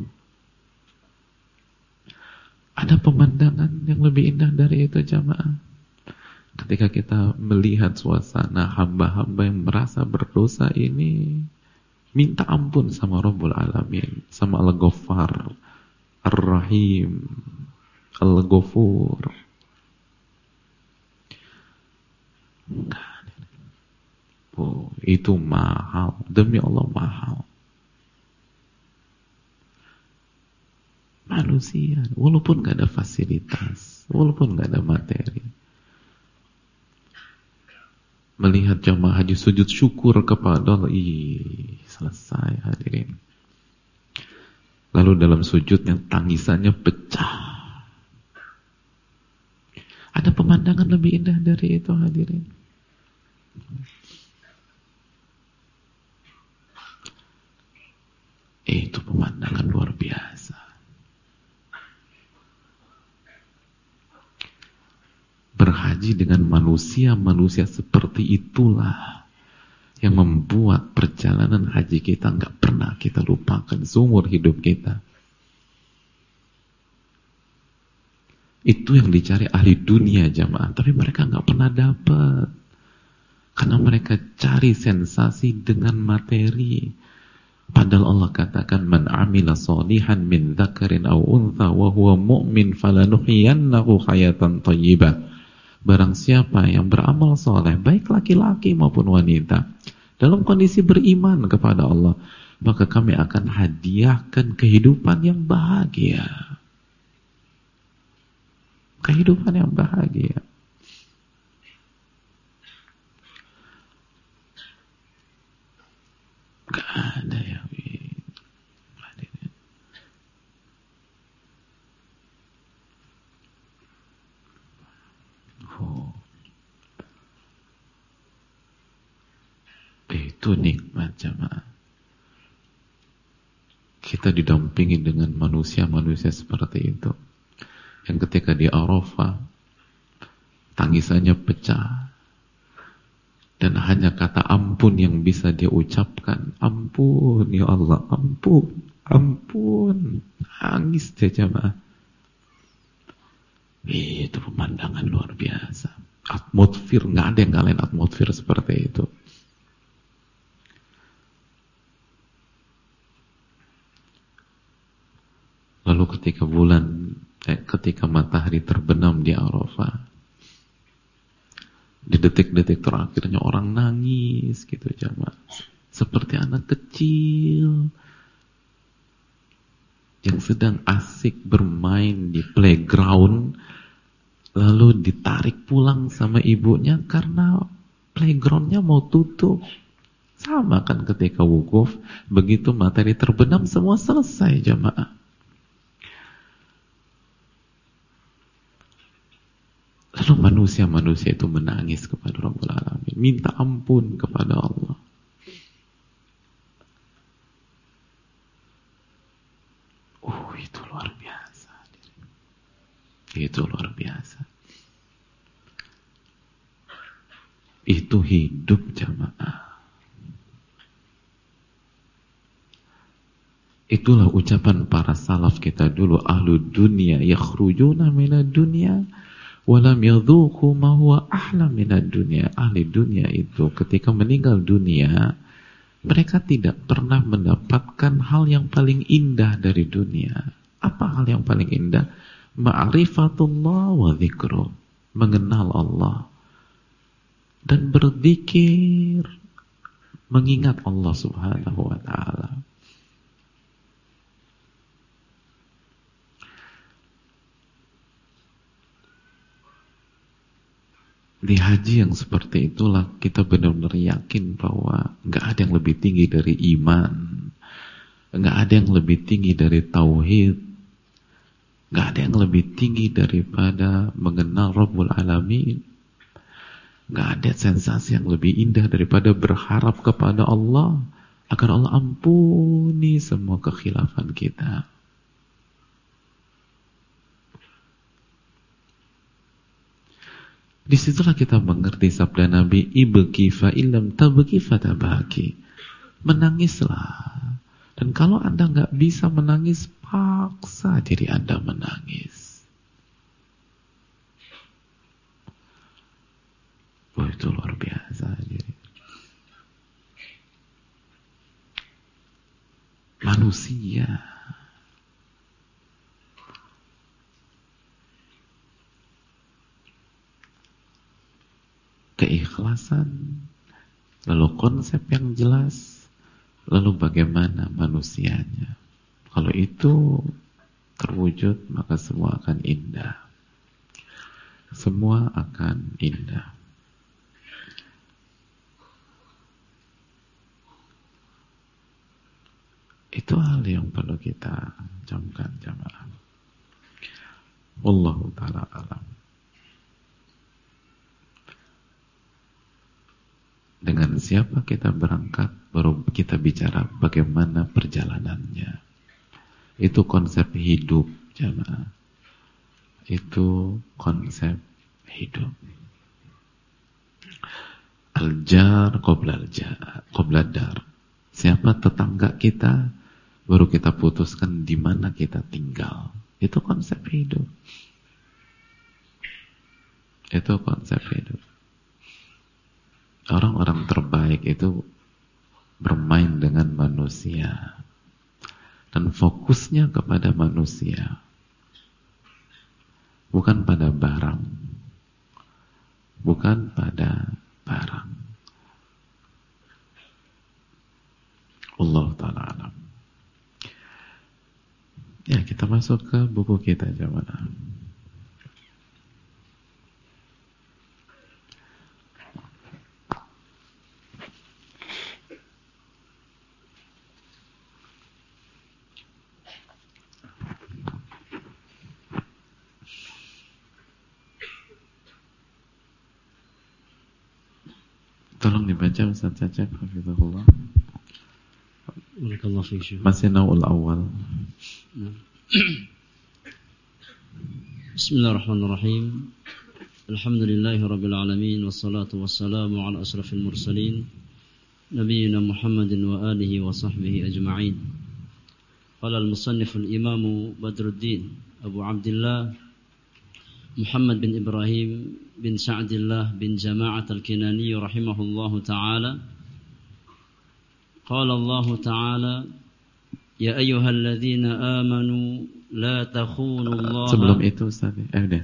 Ada pemandangan yang lebih indah dari itu jamaah. Ketika kita melihat suasana hamba-hamba yang merasa berdosa ini, minta ampun sama Rabbul Alamin, sama Al-Ghaffar, Ar-Rahim, Al-Ghafur. Oh, itu mahal, demi Allah mahal. Manusia, walaupun gak ada fasilitas, walaupun gak ada materi, melihat jamaah haji sujud syukur kepada Allah, selesai hadirin. Lalu dalam sujudnya tangisannya pecah. Ada pemandangan lebih indah dari itu hadirin. Itu pemandangan luar biasa. Berhaji dengan manusia-manusia seperti itulah yang membuat perjalanan haji kita nggak pernah kita lupakan seumur hidup kita. Itu yang dicari ahli dunia jamaah, tapi mereka nggak pernah dapat karena mereka cari sensasi dengan materi. Padahal Allah katakan man amila salihan min dzakarin aw untha wa huwa mu'min falanuhyiyannahu hayatan thayyibah. Barang siapa yang beramal soleh, baik laki-laki maupun wanita, dalam kondisi beriman kepada Allah, maka kami akan hadiahkan kehidupan yang bahagia. Kehidupan yang bahagia. Gak ada ya. Oh. Itu nikmat jamaah. Kita didampingi dengan manusia-manusia seperti itu. Yang ketika di Arafah tangisannya pecah. Dan hanya kata ampun yang bisa dia ucapkan. Ampun ya Allah, ampun, ampun. Nangis dia jamaah. Itu pemandangan luar biasa. Atmosfer, nggak ada yang ngalahin atmosfer seperti itu. Lalu ketika matahari terbenam di Arafah, di detik-detik terakhirnya orang nangis gitu jamaah, seperti anak kecil yang sedang asik bermain di playground, lalu ditarik pulang sama ibunya karena playgroundnya mau tutup. Sama kan ketika wukuf, begitu matahari terbenam semua selesai jamaah. Lalu manusia-manusia itu menangis kepada Rabbul Alamin, minta ampun kepada Allah. Itu luar biasa. Itu luar biasa. Itu hidup jamaah. Itulah ucapan para salaf kita dulu, ahlu dunia yakhrujuna minad dunya walam yadhuqu ma huwa ahla minad dunya. Ahli dunia itu ketika meninggal dunia, mereka tidak pernah mendapatkan hal yang paling indah dari dunia. Apa hal yang paling indah? Ma'rifatullah wa dzikruh, mengenal Allah dan berzikir, mengingat Allah Subhanahu wa taala. Di haji yang seperti itulah kita benar-benar yakin bahwa nggak ada yang lebih tinggi dari iman, nggak ada yang lebih tinggi dari tauhid, nggak ada yang lebih tinggi daripada mengenal Rabbul Alamin, nggak ada sensasi yang lebih indah daripada berharap kepada Allah agar Allah ampuni semua kekhilafan kita. Disitulah kita mengerti sabda Nabi, ibki fa illam tabki fatabaki. Menangislah. Dan kalau Anda nggak bisa menangis, paksa diri Anda menangis. Itu luar biasa. Manusia. Keikhlasan, lalu konsep yang jelas, lalu bagaimana manusianya. Kalau itu terwujud, maka semua akan indah. Semua akan indah. Itu hal yang perlu kita camkan jamaah. Wallahu ta'ala alam. Dengan siapa kita berangkat, baru kita bicara bagaimana perjalanannya. Itu konsep hidup jamaah. Itu konsep hidup. Al-jar qabla dar. Siapa tetangga kita, baru kita putuskan di mana kita tinggal. Itu konsep hidup. Itu konsep hidup. Orang-orang terbaik itu bermain dengan manusia dan fokusnya kepada manusia, bukan pada barang, bukan pada barang. Allah Ta'ala alam. Ya, kita masuk ke buku kita jamaah. Tolong dibaca Ustaz Cacep, hafizahullah. Masih Naul Awal. Bismillahirrahmanirrahim. Alhamdulillahi rabbil alamin, wassalatu wassalamu ala asrafil mursalin, nabiyina Muhammadin wa alihi wa sahbihi ajma'in. Qala al-musannif al-imam Badruddin Abu Abdullah Muhammad bin Ibrahim bin Sa'dillah bin Jama'at al-Kinani rahimahullahu ta'ala. Qala Allah ta'ala, ya ayyuhalladzina amanu la takhunu Allah. Sebelum itu Ustaz, udah.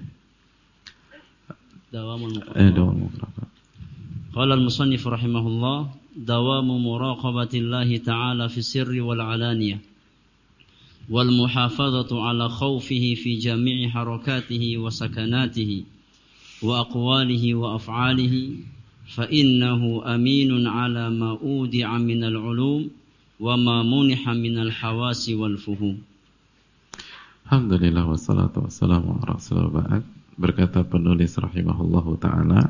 Dawamul muqarrab. Qala al-musannif rahimahullah, dawamu muraqabatillahi ta'ala fi sirri wal alaniyah wal muhafazatu ala khawfihi fi jami'i harakatihi wa sakanatihi wa aqwalihi wa af'alihi fa innahu aminun ala ma udi'a minal ulum wa ma muniha minal hawasi wal fuhum. Alhamdulillah wassalatu wassalamu ala rasulillah. Berkata penulis rahimahullahu ta'ala,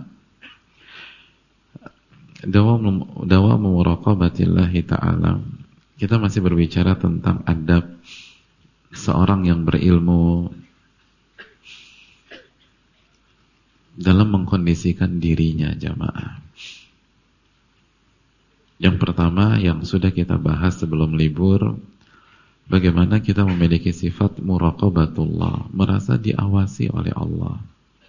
dawamu muraqabatillahi ta'ala. Kita masih berbicara tentang adab seorang yang berilmu dalam mengkondisikan dirinya jamaah. Yang pertama yang sudah kita bahas sebelum libur, bagaimana kita memiliki sifat muraqabatullah, merasa diawasi oleh Allah.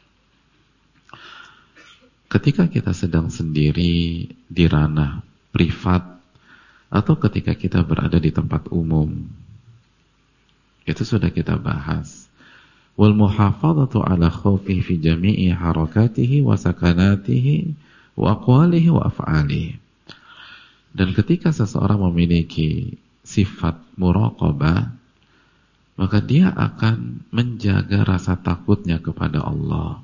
Ketika kita sedang sendiri di ranah privat atau ketika kita berada di tempat umum, itu sudah kita bahas. Wal muhafazatu ala khawfihi fi jami'i harakatihi wa sakanatihi wa aqwalihi wa af'alihi. Dan ketika seseorang memiliki sifat muraqabah, maka dia akan menjaga rasa takutnya kepada Allah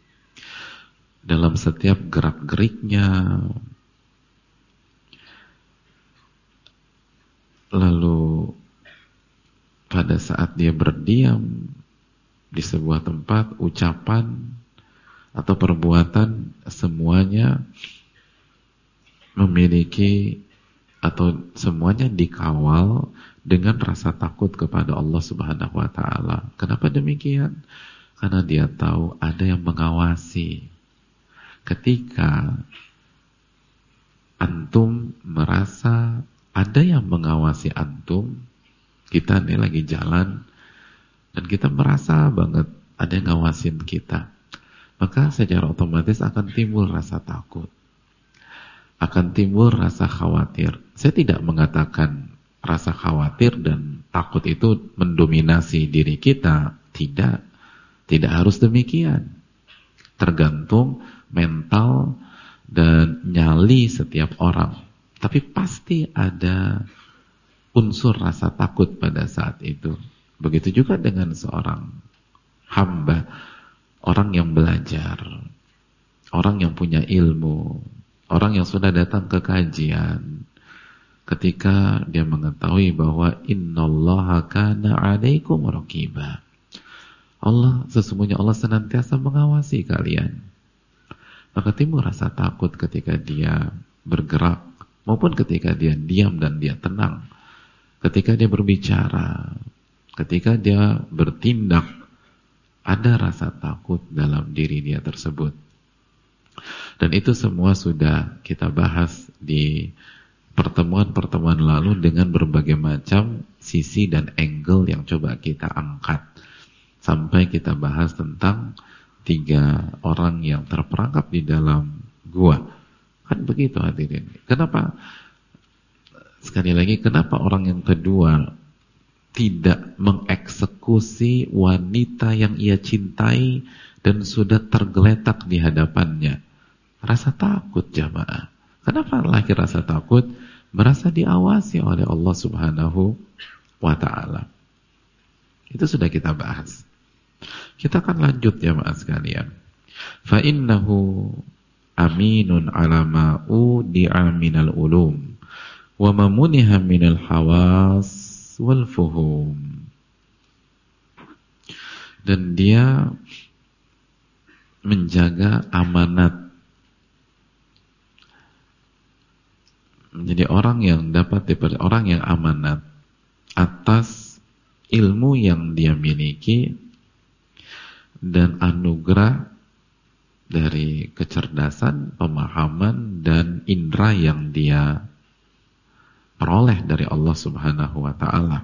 dalam setiap gerak-geriknya. Lalu pada saat dia berdiam di sebuah tempat, ucapan atau perbuatan semuanya memiliki atau semuanya dikawal dengan rasa takut kepada Allah Subhanahu wa taala. Kenapa demikian? Karena dia tahu ada yang mengawasi. Ketika antum merasa ada yang mengawasi antum, kita nih lagi jalan dan kita merasa banget ada yang ngawasin kita, maka secara otomatis akan timbul rasa takut, akan timbul rasa khawatir. Saya tidak mengatakan rasa khawatir dan takut itu mendominasi diri kita, tidak harus demikian. Tergantung mental dan nyali setiap orang, tapi pasti ada unsur rasa takut pada saat itu. Begitu juga dengan seorang hamba, orang yang belajar, orang yang punya ilmu, orang yang sudah datang ke kajian. Ketika dia mengetahui bahwa innallaha kana 'alaikum raqiba, Allah, sesungguhnya Allah senantiasa mengawasi kalian, maka timbul rasa takut ketika dia bergerak maupun ketika dia diam dan dia tenang. Ketika dia berbicara, ketika dia bertindak, ada rasa takut dalam diri dia tersebut. Dan itu semua sudah kita bahas di pertemuan-pertemuan lalu dengan berbagai macam sisi dan angle yang coba kita angkat. Sampai kita bahas tentang 3 orang yang terperangkap di dalam gua. Kan begitu hadirin. Kenapa? Sekali lagi, kenapa orang yang kedua tidak mengeksekusi wanita yang ia cintai dan sudah tergeletak di hadapannya? Rasa takut, jamaah. Kenapa laki rasa takut? Merasa diawasi oleh Allah Subhanahu wa ta'ala. Itu sudah kita bahas. Kita akan lanjut, jamaah sekalian. Fa innahu aminun ala ma udi'a minal ulum wa ma muniha minal hawas wal fuhum. Dan dia menjaga amanat. Menjadi orang yang orang yang amanat atas ilmu yang dia miliki dan anugerah dari kecerdasan, pemahaman, dan indera yang dia peroleh dari Allah Subhanahu wa ta'ala.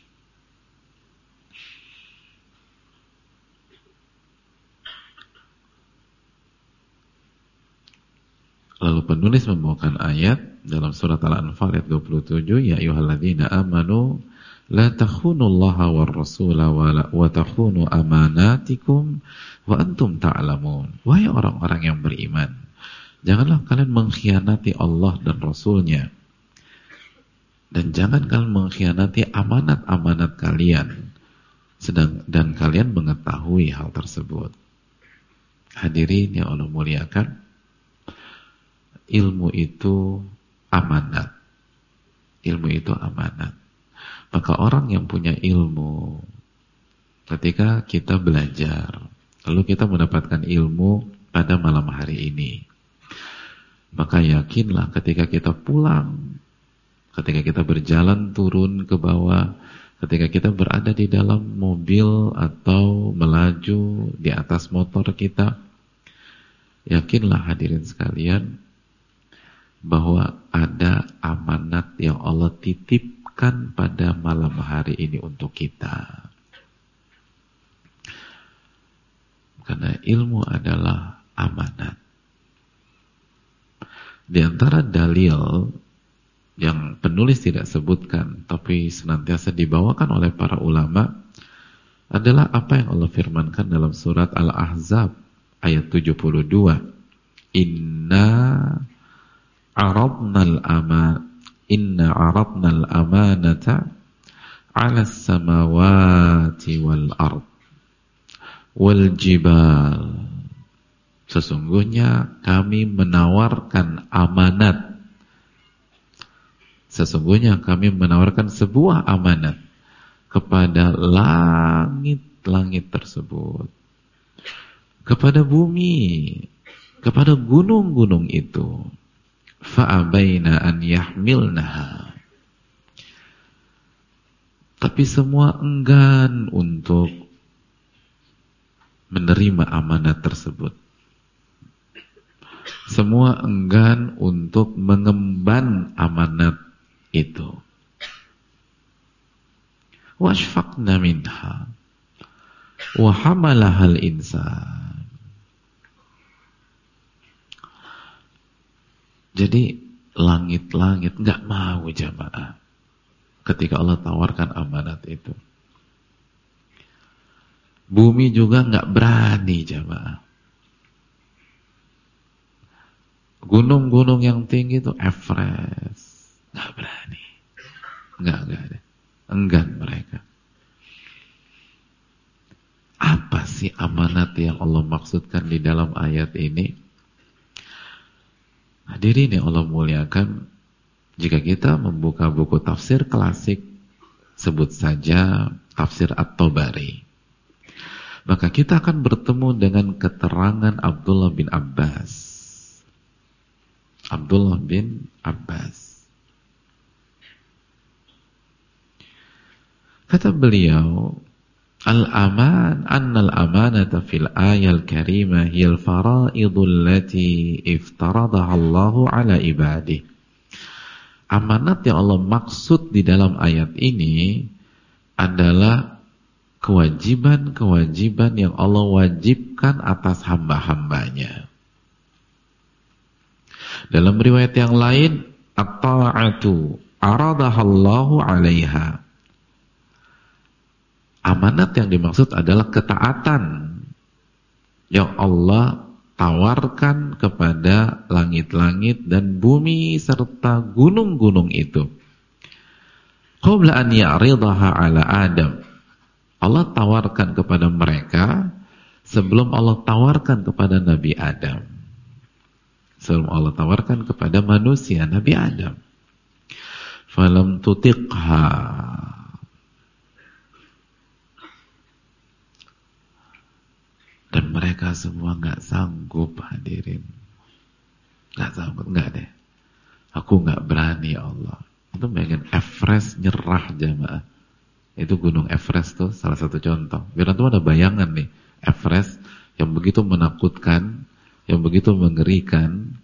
Lalu penulis membawakan ayat dalam surat Al-Anfal ayat 27, ya ayyuhalladzina amanu la takhunullaha war rasula wa takhunu amanatikum wa antum ta'lamun. Wahai orang-orang yang beriman, janganlah kalian mengkhianati Allah dan Rasulnya, dan jangan kalian mengkhianati amanat-amanat kalian, dan kalian mengetahui hal tersebut. Hadirin yang Allah muliakan, ilmu itu amanat. Ilmu itu amanat. Maka orang yang punya ilmu, ketika kita belajar, lalu kita mendapatkan ilmu pada malam hari ini, maka yakinlah ketika kita pulang, ketika kita berjalan turun ke bawah, ketika kita berada di dalam mobil atau melaju di atas motor kita, yakinlah hadirin sekalian bahwa ada amanat yang Allah titipkan pada malam hari ini untuk kita. Karena ilmu adalah amanat. Di antara dalil yang penulis tidak sebutkan tapi senantiasa dibawakan oleh para ulama adalah apa yang Allah firmankan dalam surat Al-Ahzab ayat 72. Inna aradnal amanata 'ala as-samawati wal ard wal jibal. Sesungguhnya kami menawarkan amanat. Sesungguhnya kami menawarkan sebuah amanat kepada langit-langit tersebut, kepada bumi, kepada gunung-gunung itu. Fa'abaina an yahmilnaha. Tapi semua enggan untuk menerima amanat tersebut. Semua enggan untuk mengemban amanat itu. Washfaqna minha wa hamalahal insan. Jadi langit-langit nggak mau, jamaah, ketika Allah tawarkan amanat itu. Bumi juga nggak berani, jamaah. Gunung-gunung yang tinggi itu Everest, nggak berani, nggak ada, enggan mereka. Apa sih amanat yang Allah maksudkan di dalam ayat ini? Hadirin yang Allah muliakan, jika kita membuka buku tafsir klasik, sebut saja tafsir At-Tabari, maka kita akan bertemu dengan keterangan Abdullah bin Abbas. Abdullah bin Abbas, kata beliau, annal amanata fil ayal karimah hiyal faraidul lati iftaradaha Allahu ala ibadih. Amanat yang Allah maksud di dalam ayat ini adalah kewajiban-kewajiban yang Allah wajibkan atas hamba-hambanya. Dalam riwayat yang lain, at-ta'atu aradahallahu 'alaiha. Amanat yang dimaksud adalah ketaatan yang Allah tawarkan kepada langit-langit dan bumi serta gunung-gunung itu. Qabla an ya'ridaha 'ala Adam. Allah tawarkan kepada mereka sebelum Allah tawarkan kepada Nabi Adam. Sebelum Allah tawarkan kepada manusia Nabi Adam. Falam tutiqha. Dan mereka semua gak sanggup, hadirin. Gak sanggup, gak deh. Aku gak berani, ya Allah. Itu bayangin Everest nyerah, jamaah. Itu gunung Everest tuh salah satu contoh. Biar nanti ada bayangan nih, Everest yang begitu menakutkan, yang begitu mengerikan.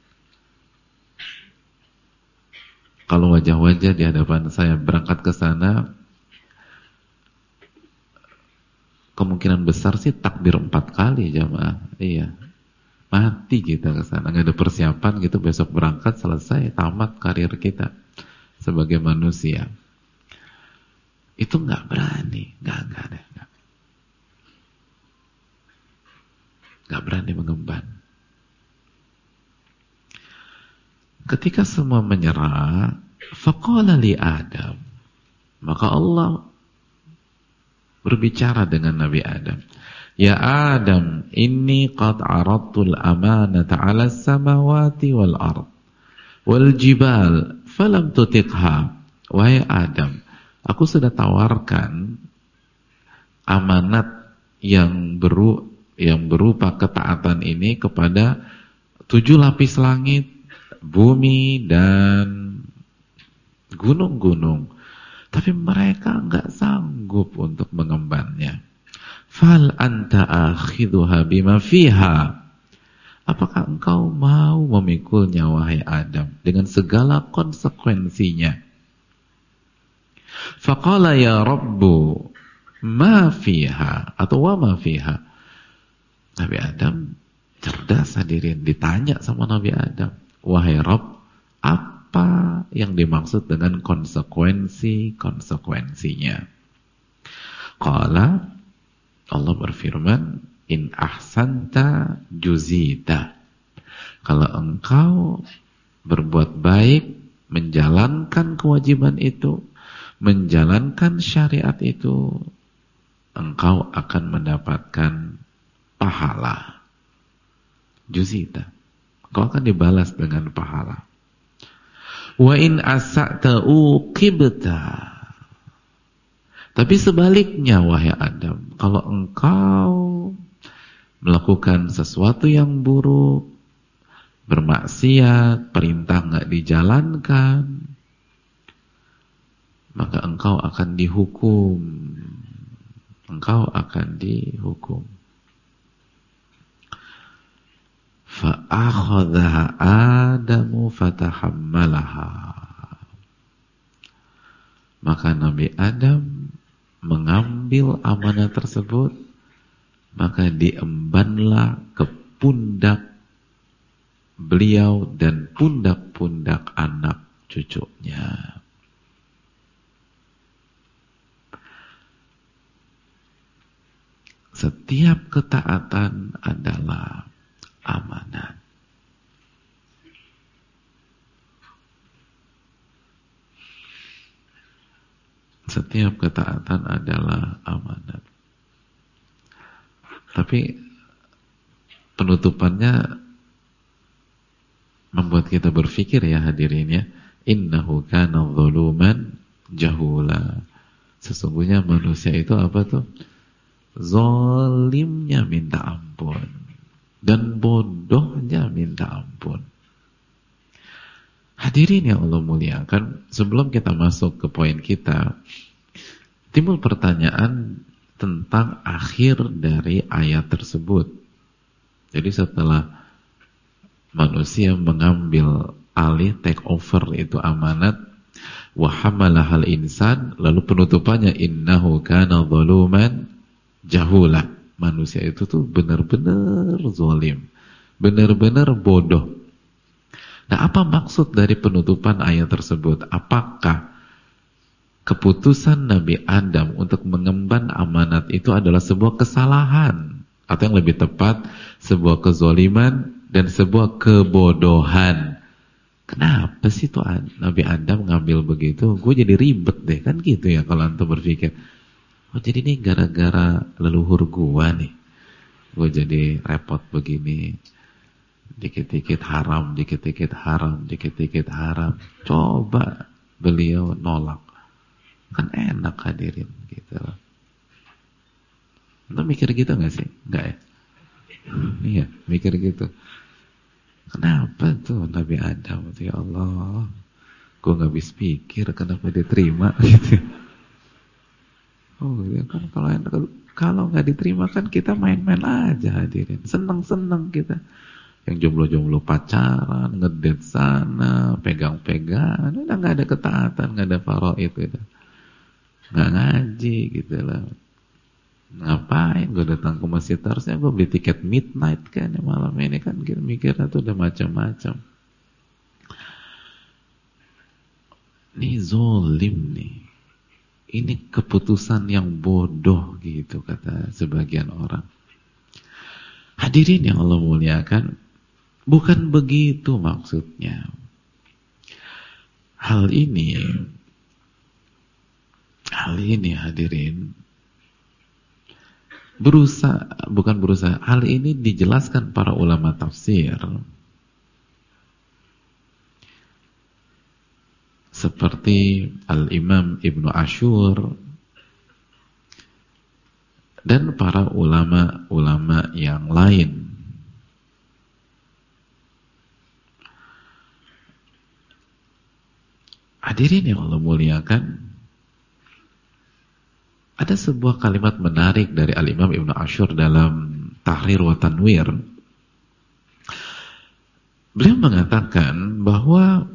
Kalau wajah-wajah di hadapan saya berangkat ke sana, kemungkinan besar sih takbir 4 kali, jamaah. Iya, mati kita ke sana, nggak ada persiapan gitu, besok berangkat selesai, tamat karir kita sebagai manusia. Itu nggak berani, nggak berani mengemban. Ketika semua menyerah, faqala li Adam, maka Allah berbicara dengan Nabi Adam. Ya Adam, inni qad aradtul amanata 'ala samawati wal ard wal jibal falam tutiqha. Wahai Adam, aku sudah tawarkan amanat yang berupa ketaatan ini kepada 7 lapis langit, bumi dan gunung-gunung. Tapi mereka enggak sanggup untuk mengembannya. Fal anta akhidhuha bima fiha. Apakah engkau mau memikulnya, wahai Adam, dengan segala konsekuensinya? Faqala ya Rabbu ma fiha, atau wa ma fiha. Nabi Adam cerdas, hadirin, ditanya sama Nabi Adam, wahai Rabb, apa yang dimaksud dengan konsekuensinya? Qala, Allah berfirman, in ahsanta juzita. Kalau engkau berbuat baik, menjalankan kewajiban itu, menjalankan syariat itu, engkau akan mendapatkan pahala. Juzita, engkau akan dibalas dengan pahala. Wa in asa'ta uqibta. Tapi sebaliknya, wahai Adam, kalau engkau melakukan sesuatu yang buruk, bermaksiat, perintah enggak dijalankan, maka engkau akan dihukum. Engkau akan dihukum. Fa'akhadha Adamu fatahammalaha. Maka Nabi Adam mengambil amanah tersebut, maka diembanlah ke pundak beliau dan pundak-pundak anak cucunya. Setiap ketaatan adalah amanat. Setiap ketaatan adalah amanat. Tapi penutupannya membuat kita berpikir, ya hadirin, ya. Innahu kana zaluman jahula. Sesungguhnya manusia itu apa tuh? Zalimnya minta ampun dan bodohnya minta ampun. Hadirin yang Allah muliakan, sebelum kita masuk ke poin kita, timbul pertanyaan tentang akhir dari ayat tersebut. Jadi setelah manusia mengambil alih, take over itu amanat, wa hamalahal insan, lalu penutupannya innahu kana zaluman jahula. Manusia itu tuh benar-benar zalim, benar-benar bodoh. Nah, apa maksud dari penutupan ayat tersebut? Apakah keputusan Nabi Adam untuk mengemban amanat itu adalah sebuah kesalahan? Atau yang lebih tepat, sebuah kezaliman dan sebuah kebodohan? Kenapa sih tuh Nabi Adam ngambil begitu? Gue jadi ribet deh, kan gitu ya kalau antum berpikir. Oh, jadi ini gara-gara leluhur gue nih, gue jadi repot begini. Dikit-dikit haram, dikit-dikit haram, dikit-dikit haram. Coba beliau nolak, kan enak hadirin gitu. Antum mikir gitu gak sih? Enggak ya? Iya, mikir gitu. Kenapa tuh Nabi Adam? Ya Allah, gue gak habis pikir kenapa diterima gitu. Oh ya kan, kalau nggak diterima kan kita main-main aja hadirin, seneng-seneng kita. Yang jomblo-jomblo pacaran, ngedate sana, pegang-pegangan, udah nggak ada ketaatan, nggak ada faraid gitu, nggak ngaji gitu lah. Ngapain gue datang ke masjid? Harusnya gue beli tiket midnight kan ya malam ini kan, mikirnya tuh udah macam-macam. Ini zolim nih. Ini keputusan yang bodoh gitu kata sebagian orang. Hadirin yang Allah muliakan, bukan begitu maksudnya. Hal ini hadirin, hal ini dijelaskan para ulama tafsir. Seperti Al-Imam Ibnu Ashur dan para ulama-ulama yang lain. Hadirin yang Allah muliakan, ada sebuah kalimat menarik dari Al-Imam Ibnu Ashur dalam Tahrir wa Tanwir. Beliau mengatakan bahwa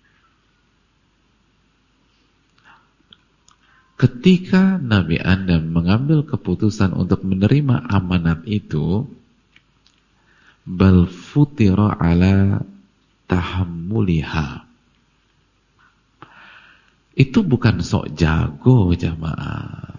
ketika Nabi Adam mengambil keputusan untuk menerima amanat itu, bal futira ala tahammuliha. Itu bukan sok jago jamaah,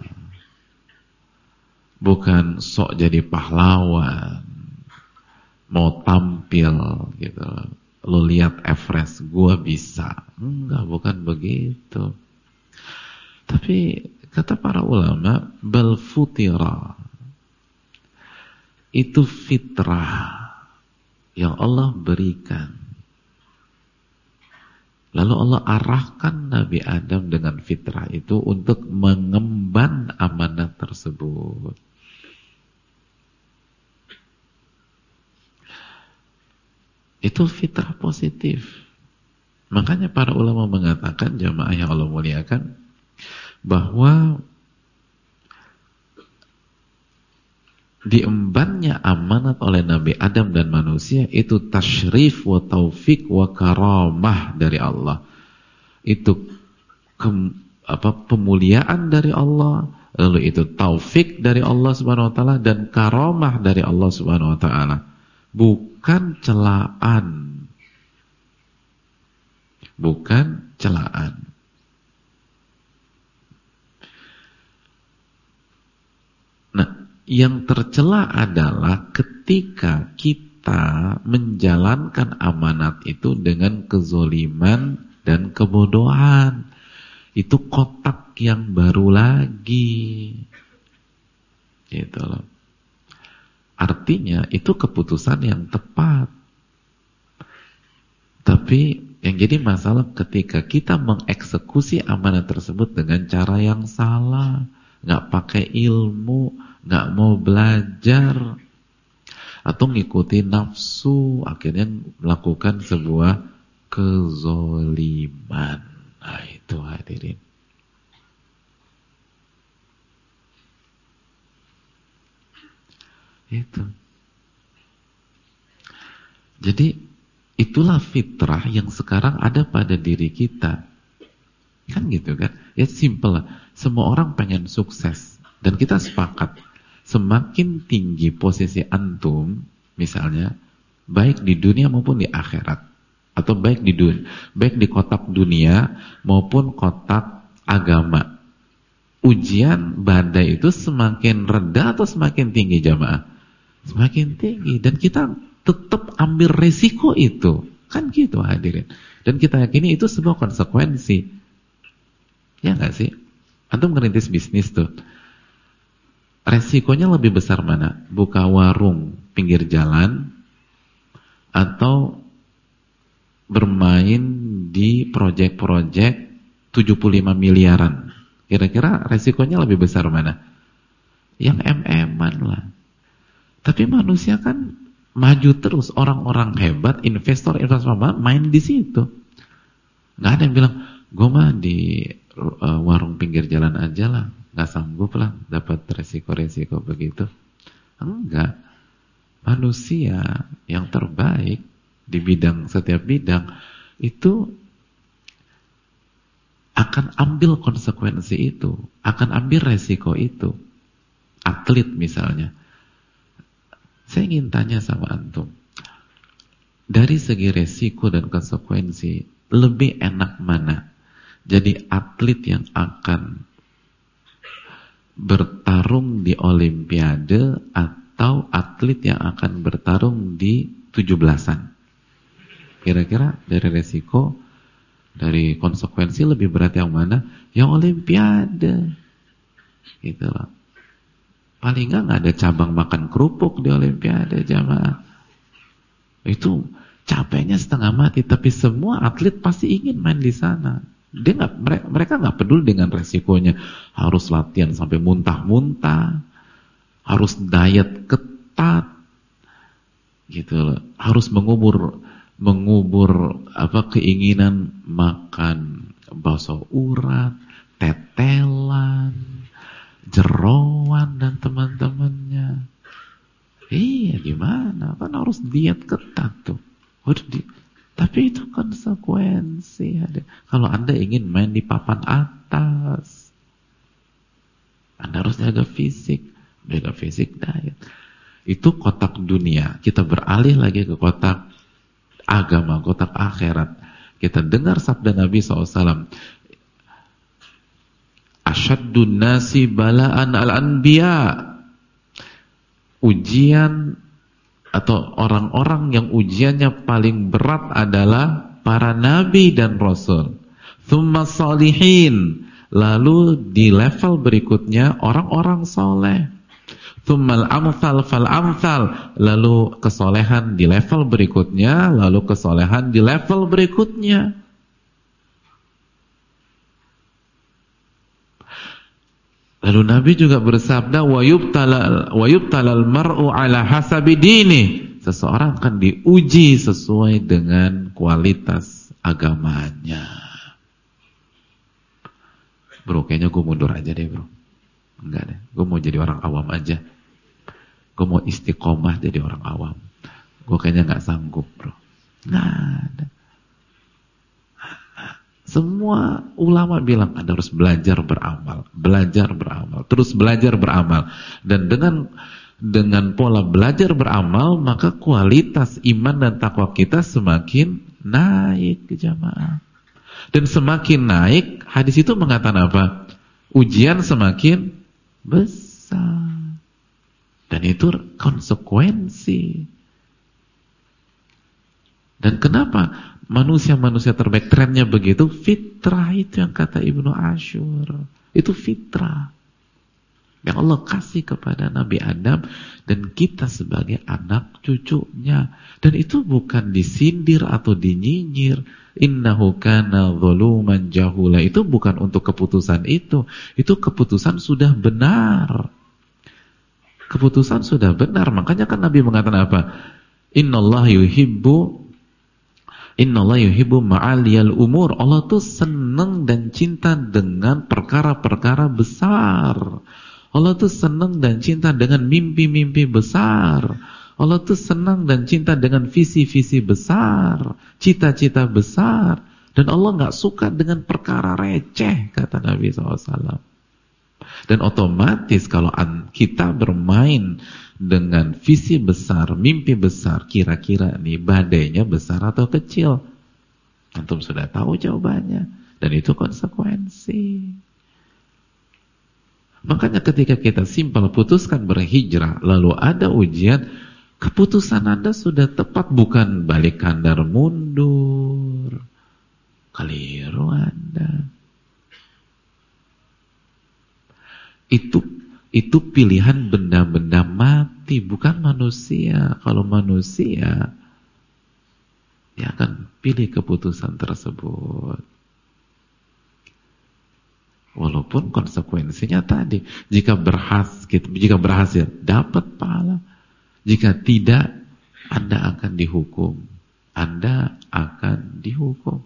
bukan sok jadi pahlawan, mau tampil gitu. Lo lihat Everest, gua bisa. Enggak, bukan begitu. Tapi kata para ulama, bal futira, itu fitrah yang Allah berikan. Lalu Allah arahkan Nabi Adam dengan fitrah itu untuk mengemban amanat tersebut. Itu fitrah positif. Makanya para ulama mengatakan, jamaah yang Allah muliakan, bahwa diembannya amanat oleh Nabi Adam dan manusia itu tasyrif wa taufik wa karamah dari Allah. Itu pemuliaan dari Allah, lalu itu taufik dari Allah Subhanahu wa taala dan karamah dari Allah Subhanahu wa taala. Bukan celaan. Bukan celaan. Yang tercela adalah ketika kita menjalankan amanat itu dengan kezoliman dan kebodohan. Itu kotak yang baru lagi. Gitu loh. Artinya itu keputusan yang tepat. Tapi yang jadi masalah ketika kita mengeksekusi amanat tersebut dengan cara yang salah, nggak pakai ilmu, nggak mau belajar, atau ngikuti nafsu, akhirnya melakukan sebuah kezoliman. Nah itu hadirin. Itu. Jadi itulah fitrah yang sekarang ada pada diri kita. Kan gitu kan? Ya simple lah. Semua orang pengen sukses. Dan kita sepakat, semakin tinggi posisi antum, misalnya, baik di dunia maupun di akhirat, atau baik di kotak dunia maupun kotak agama. Ujian badai itu semakin reda atau semakin tinggi jamaah? Semakin tinggi, dan kita tetap ambil resiko itu. Kan gitu hadirin. Dan kita yakini itu sebuah konsekuensi. Ya nggak sih? Antum ngerintis bisnis tuh. Resikonya lebih besar mana? Buka warung pinggir jalan atau bermain di proyek-proyek 75 miliaran? Kira-kira resikonya lebih besar mana? Yang MM-an lah. Tapi manusia kan maju terus. Orang-orang hebat, investor main di situ. Nggak ada yang bilang, gue mah di warung pinggir jalan aja lah, nggak sanggup lah dapat resiko-resiko begitu. Enggak. Manusia yang terbaik di setiap bidang itu akan ambil konsekuensi itu, akan ambil resiko itu. Atlet misalnya. Saya ingin tanya sama antum, dari segi resiko dan konsekuensi, lebih enak mana? Jadi atlet yang akan bertarung di Olimpiade atau atlet yang akan bertarung di 17-an? Kira-kira dari resiko, dari konsekuensi lebih berat yang mana? Yang Olimpiade. Gitu loh. Paling nggak ada cabang makan kerupuk di Olimpiade jamaah. Itu capeknya setengah mati, tapi semua atlet pasti ingin main di sana. Mereka nggak peduli dengan resikonya. Harus latihan sampai muntah-muntah, harus diet ketat, gitu loh. Harus mengubur keinginan makan bakso urat, tetelan, jerawan dan teman-temannya. Iya gimana? Kan harus diet ketat tuh. Tapi itu konsekuensi. Kalau Anda ingin main di papan atas, Anda harus jaga fisik diet. Itu kotak dunia. Kita beralih lagi ke kotak agama, kotak akhirat. Kita dengar sabda Nabi SAW, asyaddun nasi bala'an al-anbiya. Ujian atau orang-orang yang ujiannya paling berat adalah para nabi dan rasul. Tsumma shalihin. Lalu di level berikutnya orang-orang soleh. Tsummal amsal fal amsal. Lalu kesolehan di level berikutnya, lalu kesolehan di level berikutnya. Lalu Nabi juga bersabda, wa yubtalal mar'u ala hasabi dini. Seseorang akan diuji sesuai dengan kualitas agamanya. Bro, kayaknya gue mundur aja deh bro. Enggak deh, gue mau jadi orang awam aja. Gue mau istiqomah jadi orang awam. Gue kayaknya gak sanggup bro. Nggak ada. Semua ulama bilang Anda harus belajar beramal, terus belajar beramal. Dan dengan pola belajar beramal, maka kualitas iman dan takwa kita semakin naik jamaah. Dan semakin naik, hadis itu mengatakan apa? Ujian semakin besar. Dan itu konsekuensi. Dan kenapa? Manusia-manusia terbaik trennya begitu, fitrah itu yang kata Ibnu Ashur. Itu fitrah yang Allah kasih kepada Nabi Adam dan kita sebagai anak cucunya. Dan itu bukan disindir atau dinyinyir. Innahu kana zaluman jahula. Itu bukan untuk keputusan itu. Itu keputusan sudah benar. Keputusan sudah benar. Makanya kan Nabi mengatakan apa? Innallaha yuhibbu ma'aliyal umur. Allah tuh senang dan cinta dengan perkara-perkara besar. Allah tuh senang dan cinta dengan mimpi-mimpi besar. Allah tuh senang dan cinta dengan visi-visi besar, cita-cita besar. Dan Allah gak suka dengan perkara receh, kata Nabi SAW. Dan otomatis kalau kita bermain dengan visi besar, mimpi besar, kira-kira nih badainya besar atau kecil? Antum sudah tahu jawabannya. Dan itu konsekuensi. Makanya ketika kita simpel putuskan berhijrah, lalu ada ujian, keputusan Anda sudah tepat, bukan balik kandar mundur. Keliru Anda. Itu pilihan benda-benda mati, bukan manusia. Kalau manusia, dia akan pilih keputusan tersebut. Walaupun konsekuensinya tadi, jika berhasil dapat pahala, jika tidak, Anda akan dihukum. Anda akan dihukum.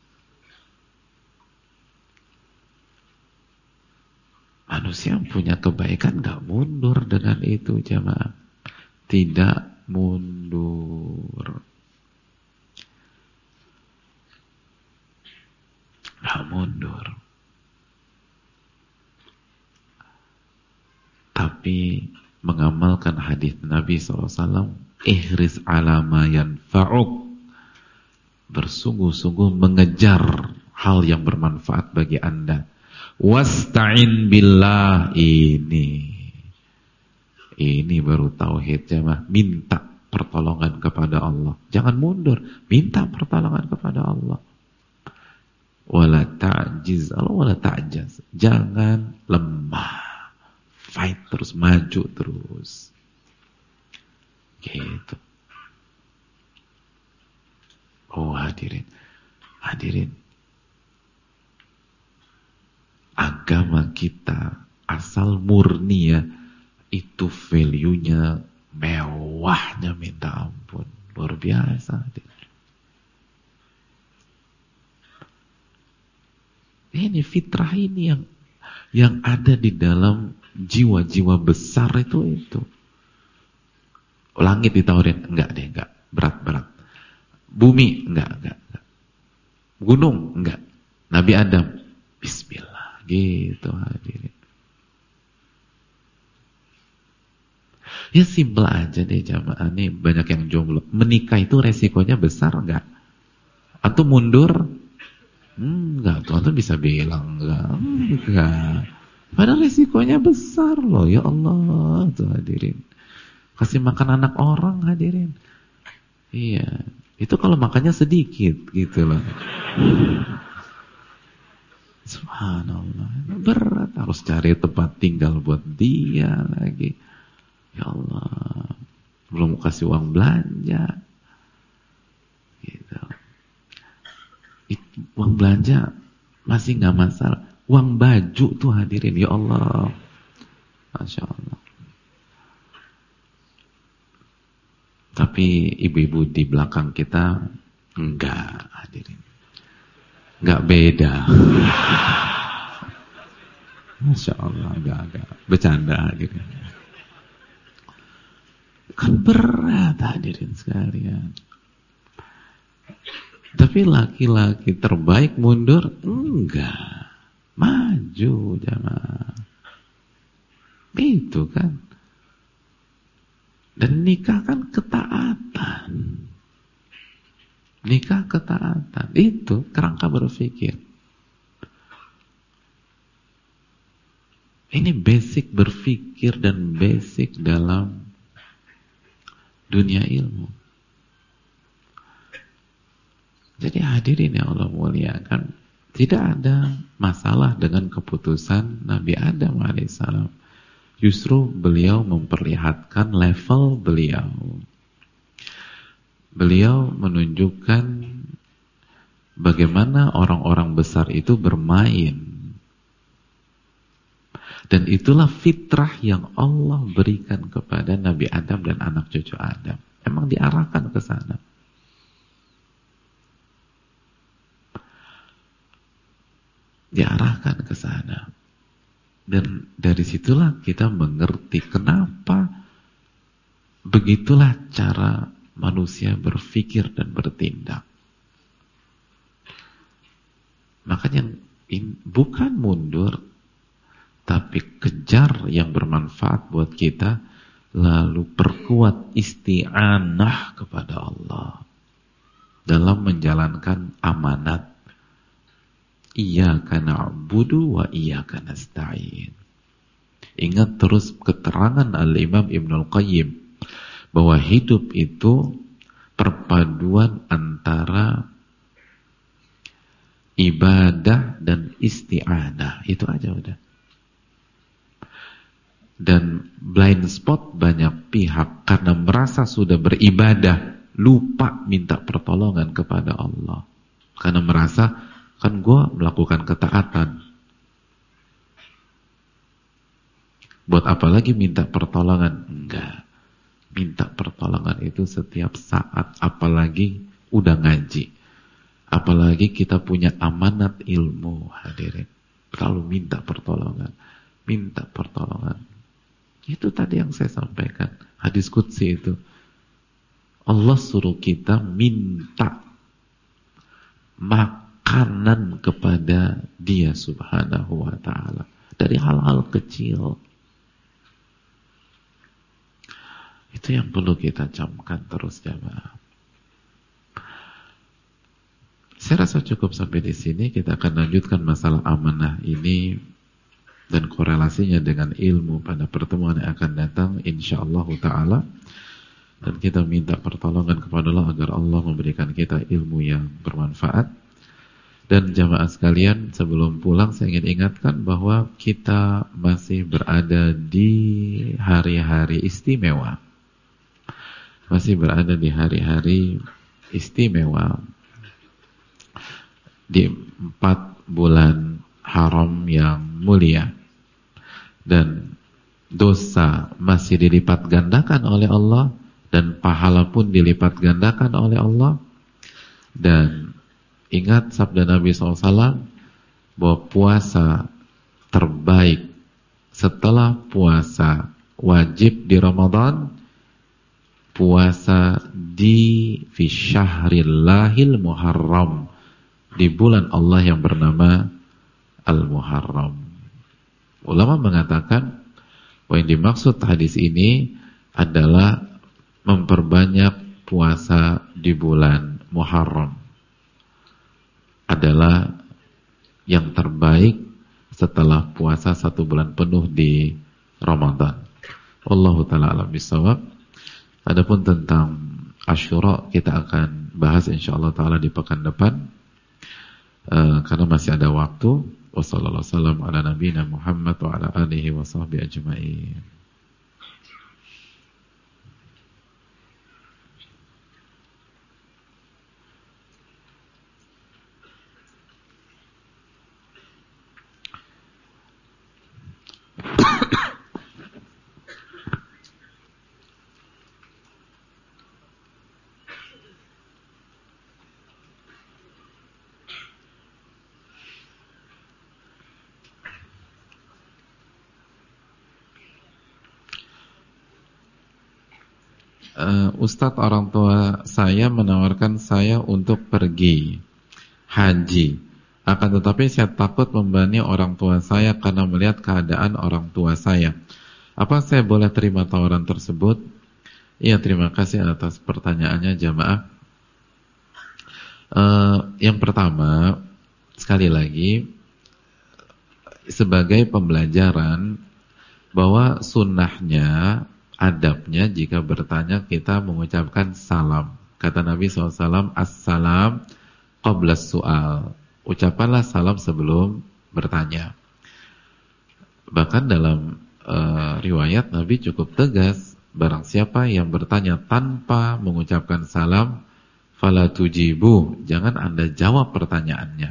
Manusia yang punya kebaikan gak mundur dengan itu, jemaah. Tidak mundur. Gak mundur. Tapi mengamalkan hadis Nabi SAW, ihris ala ma yanfa'uk, bersungguh-sungguh mengejar hal yang bermanfaat bagi Anda. Wasta'in billah, ini baru tauhid, jemaah. Minta pertolongan kepada Allah, jangan mundur, minta pertolongan kepada Allah. Wala ta'jiz, wala ta'jaz, jangan lemah. Fight terus, maju terus. Gitu. Oh hadirin. Agama kita asal murni ya, itu value-nya mewahnya minta ampun. Luar biasa. Ini fitrah ini yang ada di dalam jiwa-jiwa besar itu. Langit ditawarin, enggak, berat. Bumi, enggak. Gunung, enggak. Nabi Adam, bismillah, gitu hadirin. Ya simpel aja deh jamaah, nih banyak yang jomblo. Menikah itu resikonya besar enggak? Antum mundur? Enggak, tuh antum bisa bilang enggak. Padahal resikonya besar loh, ya Allah tuh hadirin. Kasih makan anak orang hadirin. Iya, itu kalau makannya sedikit gitu loh. Subhanallah, berat, harus cari tempat tinggal buat dia lagi. Ya Allah, belum kasih uang belanja. Gitu. Uang belanja masih nggak masalah. Uang baju tuh hadirin, ya Allah, Masya Allah. Tapi ibu-ibu di belakang kita enggak hadirin, enggak beda. Masya Allah, enggak bercanda hadirin. Kan berat hadirin sekalian. Tapi laki-laki terbaik mundur? Enggak. Maju jamaah. Itu kan. Dan nikah kan ketaatan. Nikah ketaatan. Itu kerangka berpikir. Ini basic berpikir dan basic dalam dunia ilmu. Jadi hadirin yang Allah muliakan, tidak ada masalah dengan keputusan Nabi Adam alaihissalam. Justru beliau memperlihatkan level beliau. Beliau menunjukkan bagaimana orang-orang besar itu bermain. Dan itulah fitrah yang Allah berikan kepada Nabi Adam dan anak cucu Adam. Emang diarahkan ke sana. Diarahkan ke sana. Dan dari situlah kita mengerti kenapa begitulah cara manusia berpikir dan bertindak. Makanya bukan mundur, tapi kejar yang bermanfaat buat kita, lalu perkuat isti'anah kepada Allah. dalam menjalankan amanat. Iyyaka na'budu wa iyyaka nasta'in. Ingat terus keterangan Al-Imam Ibnul Qayyim bahwa hidup itu perpaduan antara ibadah dan isti'anah. Itu aja udah. Dan blind spot banyak pihak karena merasa sudah beribadah, lupa minta pertolongan kepada Allah. Karena merasa, kan gue melakukan ketaatan, buat apa lagi minta pertolongan? Enggak. Minta pertolongan itu setiap saat, apalagi udah ngaji, apalagi kita punya amanat ilmu, hadirin. Kalau minta pertolongan, minta pertolongan. Itu tadi yang saya sampaikan, hadis qudsi itu. Allah suruh kita minta makanan kepada Dia Subhanahu wa ta'ala dari hal-hal kecil. Itu yang perlu kita camkan terus, jamaah. Saya rasa cukup sampai di sini. Kita akan lanjutkan masalah amanah ini dan korelasinya dengan ilmu pada pertemuan yang akan datang, insyaallah ta'ala. Dan kita minta pertolongan kepada Allah agar Allah memberikan kita ilmu yang bermanfaat. Dan jamaah sekalian, sebelum pulang saya ingin ingatkan bahwa kita masih berada di hari-hari istimewa. Masih berada di hari-hari istimewa, di 4 bulan haram yang mulia, dan dosa masih dilipat gandakan oleh Allah, dan pahala pun dilipat gandakan oleh Allah. Dan ingat sabda Nabi SAW bahwa puasa terbaik setelah puasa wajib di Ramadan, puasa di fi syahrillahil muharram, di bulan Allah yang bernama Al-Muharram. Ulama mengatakan bahwa yang dimaksud hadis ini adalah memperbanyak puasa di bulan Muharram adalah yang terbaik setelah puasa 1 bulan penuh di Ramadan. Wallahu ta'ala a'lam bishawab. Adapun tentang Asyura kita akan bahas insyaallah ta'ala di pekan depan, karena masih ada waktu. Wassallallahu wasallam ala nabiyina Muhammad wa ala alihi wa sahbihi ajma'in. Ustadz, orang tua saya menawarkan saya untuk pergi haji. Akan tetapi saya takut membebani orang tua saya karena melihat keadaan orang tua saya. Apa saya boleh terima tawaran tersebut? Iya, terima kasih atas pertanyaannya jamaah. Yang pertama, sekali lagi, sebagai pembelajaran bahwa sunnahnya, adabnya jika bertanya kita mengucapkan salam. Kata Nabi SAW, as-salam qabla su'al. Ucapkanlah salam sebelum bertanya. Bahkan dalam riwayat Nabi cukup tegas, barang siapa yang bertanya tanpa mengucapkan salam, fala tujibu, jangan Anda jawab pertanyaannya.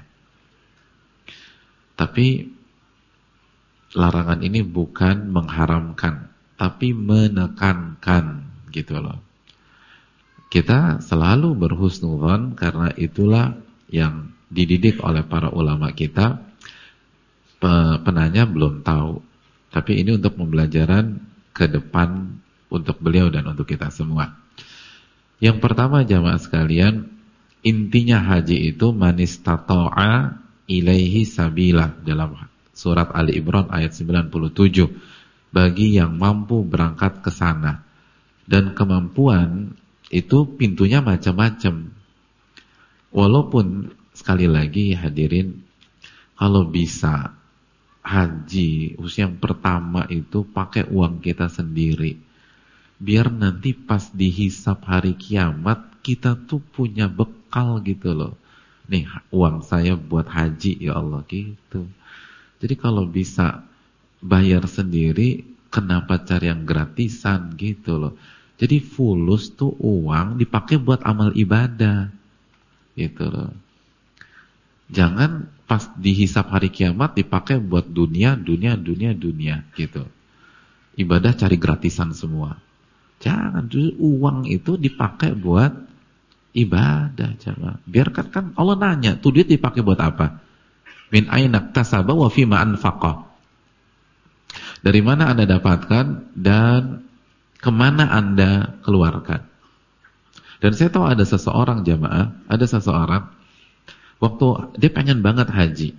Tapi larangan ini bukan mengharamkan, tapi menekankan, gitu loh. Kita selalu berhusnudzon karena itulah yang dididik oleh para ulama kita. Penanya belum tahu, tapi ini untuk pembelajaran ke depan untuk beliau dan untuk kita semua. Yang pertama jamaah sekalian, intinya haji itu manistata'a ilaihi sabila, dalam surat Ali Imran ayat 97. Bagi yang mampu berangkat ke sana. Dan kemampuan itu pintunya macam-macam. Walaupun sekali lagi hadirin, kalau bisa haji khusus yang pertama itu pakai uang kita sendiri, biar nanti pas dihisap hari kiamat kita tuh punya bekal gitu loh. Nih uang saya buat haji ya Allah gitu. Jadi kalau bisa bayar sendiri, kenapa cari yang gratisan gitu loh. Jadi fulus tuh uang dipakai buat amal ibadah gitu loh. Jangan pas dihisap hari kiamat dipakai buat dunia gitu. Ibadah cari gratisan semua. Jangan, justru uang itu dipakai buat ibadah, coba. Biarkan kan Allah nanya, tuh duit dipakai buat apa? Min aina iktasaba wa fima anfaqa. Dari mana Anda dapatkan dan kemana Anda keluarkan? Dan saya tahu ada seseorang jamaah, ada seseorang waktu dia pengen banget haji.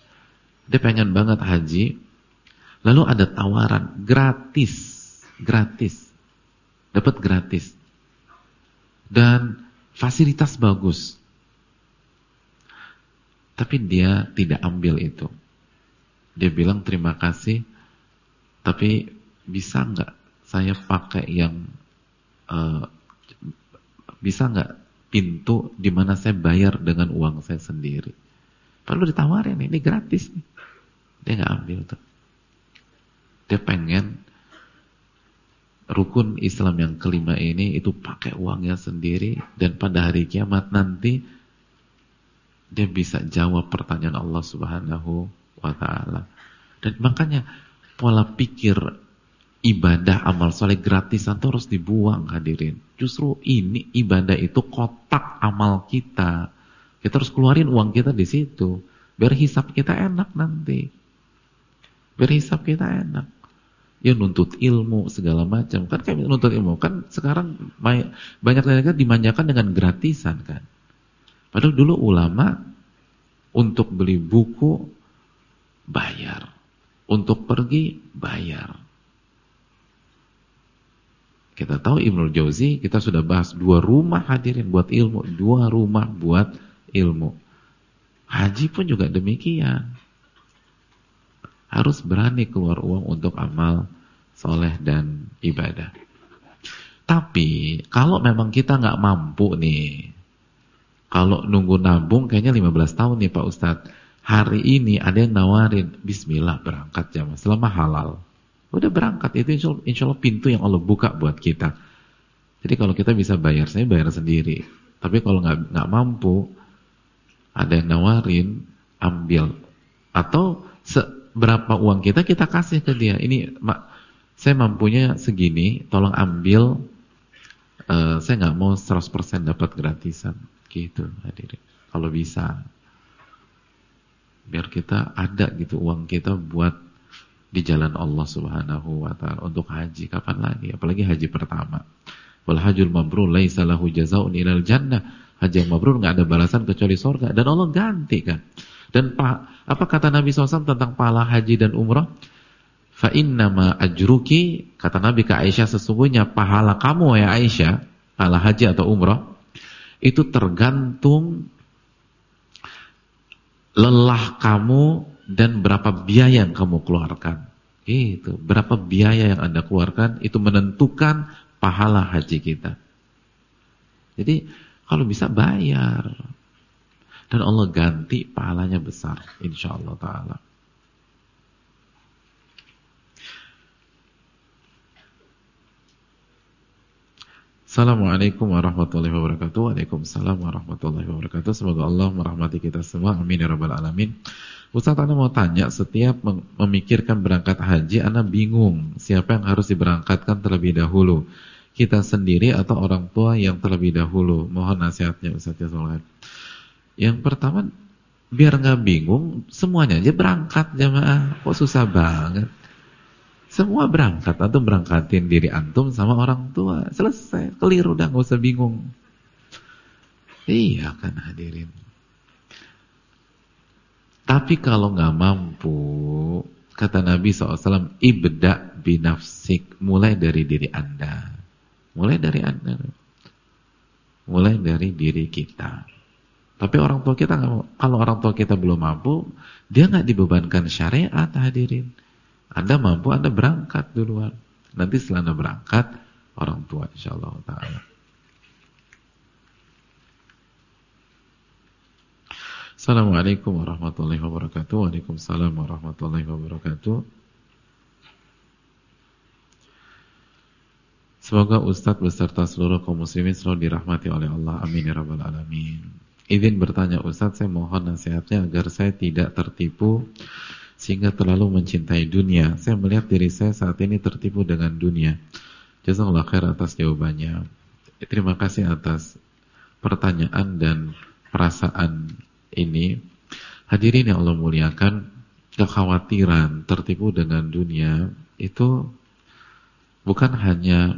Lalu ada tawaran gratis. Dapat gratis. Dan fasilitas bagus. Tapi dia tidak ambil itu. Dia bilang terima kasih, tapi bisa nggak saya pakai yang bisa nggak pintu di mana saya bayar dengan uang saya sendiri? Perlu ditawarin, ini gratis nih. Dia nggak ambil tuh. Dia pengen rukun Islam yang kelima ini itu pakai uangnya sendiri, dan pada hari kiamat nanti dia bisa jawab pertanyaan Allah Subhanahu wa ta'ala. Dan makanya pola pikir ibadah amal soleh gratisan itu harus dibuang hadirin. Justru ini ibadah itu kotak amal kita. Kita harus keluarin uang kita di situ biar hisab kita enak nanti. Ya nuntut ilmu segala macam. Kan kayak nuntut ilmu kan sekarang banyak negara dimanjakan dengan gratisan kan. Padahal dulu ulama untuk beli buku bayar, untuk pergi bayar. Kita tahu Ibnul Jauzi, kita sudah bahas 2 rumah hadirin buat ilmu, 2 rumah buat ilmu. Haji pun juga demikian. Harus berani keluar uang untuk amal soleh dan ibadah. Tapi kalau memang kita nggak mampu nih, kalau nunggu nabung kayaknya 15 tahun nih Pak Ustadz, hari ini ada yang nawarin, bismillah berangkat jamaah, selama halal. Udah berangkat, itu insya Allah pintu yang Allah buka buat kita. Jadi kalau kita bisa bayar, saya bayar sendiri. Tapi kalau nggak mampu, ada yang nawarin, ambil. Atau berapa uang kita kasih ke dia. Ini saya mampunya segini, tolong ambil. Saya nggak mau 100% dapat gratisan. Gitu hadirin. Kalau bisa, biar kita ada gitu uang kita buat di jalan Allah Subhanahu wa ta'ala untuk haji. Kapan lagi? Apalagi haji pertama. Wal hajjul mabrur laisa lahu jazaa'un ilal jannah. Haji yang mabrur enggak ada balasan kecuali surga, dan Allah ganti kan. Dan apa kata Nabi SAW tentang pahala haji dan umrah? Fa innama ajruki, kata Nabi ke Aisyah, sesungguhnya pahala kamu ya Aisyah, pahala haji atau umrah itu tergantung lelah kamu dan berapa biaya yang kamu keluarkan. Itu berapa biaya yang Anda keluarkan itu menentukan pahala haji kita. Jadi kalau bisa bayar, dan Allah ganti pahalanya besar insyaallah ta'ala. Assalamualaikum warahmatullahi wabarakatuh. Waalaikumsalam warahmatullahi wabarakatuh. Semoga Allah merahmati kita semua, amin ya rabbal alamin. Ustaz, Anda mau tanya, setiap memikirkan berangkat haji, Anda bingung siapa yang harus diberangkatkan terlebih dahulu, kita sendiri atau orang tua yang terlebih dahulu. Mohon nasihatnya Ustaz ya. Yang pertama, biar nggak bingung, semuanya aja berangkat jamaah. Kok susah banget? Semua berangkat, antum berangkatin diri antum sama orang tua, selesai, clear, udah nggak usah bingung. Iya kan hadirin. Tapi kalau nggak mampu, kata Nabi SAW, ibda binafsik, mulai dari diri Anda, mulai dari Anda, mulai dari diri kita. Tapi orang tua kita kalau orang tua kita belum mampu, dia nggak dibebankan syariat, hadirin. Anda mampu, Anda berangkat duluan. Nanti setelah Anda berangkat, orang tua insyaallah ta'ala. Assalamualaikum warahmatullahi wabarakatuh. Waalaikumsalam warahmatullahi wabarakatuh. Semoga Ustadz beserta seluruh kaum muslimin selalu dirahmati oleh Allah. Amin ya rabbal alamin. Izin bertanya Ustadz, saya mohon nasihatnya agar saya tidak tertipu sehingga terlalu mencintai dunia. Saya melihat diri saya saat ini tertipu dengan dunia. Jazakallah khair atas jawabannya. Terima kasih atas pertanyaan dan perasaan ini. Hadirin yang Allah muliakan, kekhawatiran tertipu dengan dunia itu bukan hanya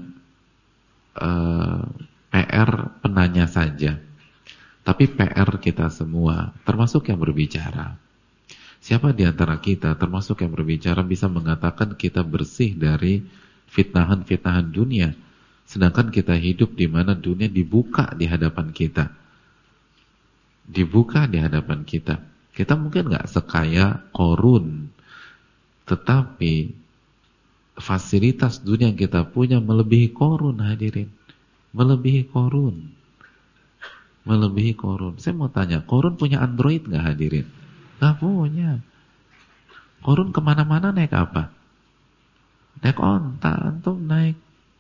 PR penanya saja, tapi PR kita semua, termasuk yang berbicara. Siapa di antara kita, termasuk yang berbicara, bisa mengatakan kita bersih dari fitnahan-fitnahan dunia, sedangkan kita hidup di mana dunia dibuka di hadapan kita. Dibuka di hadapan kita. Kita mungkin nggak sekaya Qarun, tetapi fasilitas dunia yang kita punya melebihi Qarun, hadirin. Melebihi Qarun. Melebihi Qarun. Saya mau tanya, Qarun punya Android nggak, hadirin? Nggak punya. Qarun kemana-mana naik apa? Naik onta, antum naik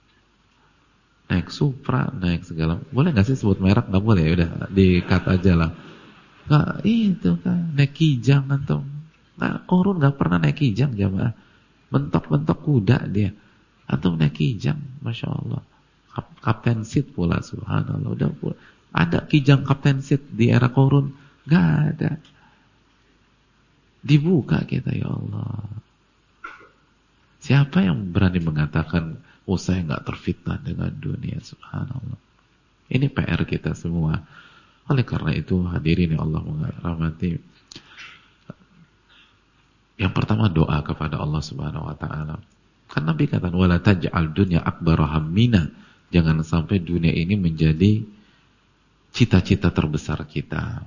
Supra, naik segala. Boleh nggak sih sebut merek? Nggak boleh, ya udah di-cut aja lah. Nggak, itu kan naik Kijang antum. Nah, Qarun nggak pernah naik Kijang, jamaah. Mentok-mentok kuda dia. Antum naik Kijang, masya Allah. Kapten seat pula, subhanallah. Udah pula. Ada Kijang kapten seat di era Qarun? Nggak ada. Dibuka kita, ya Allah. Siapa yang berani mengatakan, oh saya nggak terfitnah dengan dunia, subhanallah. Ini PR kita semua. Oleh karena itu, hadirin yang Allah merahmati, yang pertama doa kepada Allah Subhanahu wa taala. Kan Nabi kata, "Wala taj'al dunya akbara hammina." Jangan sampai dunia ini menjadi cita-cita terbesar kita.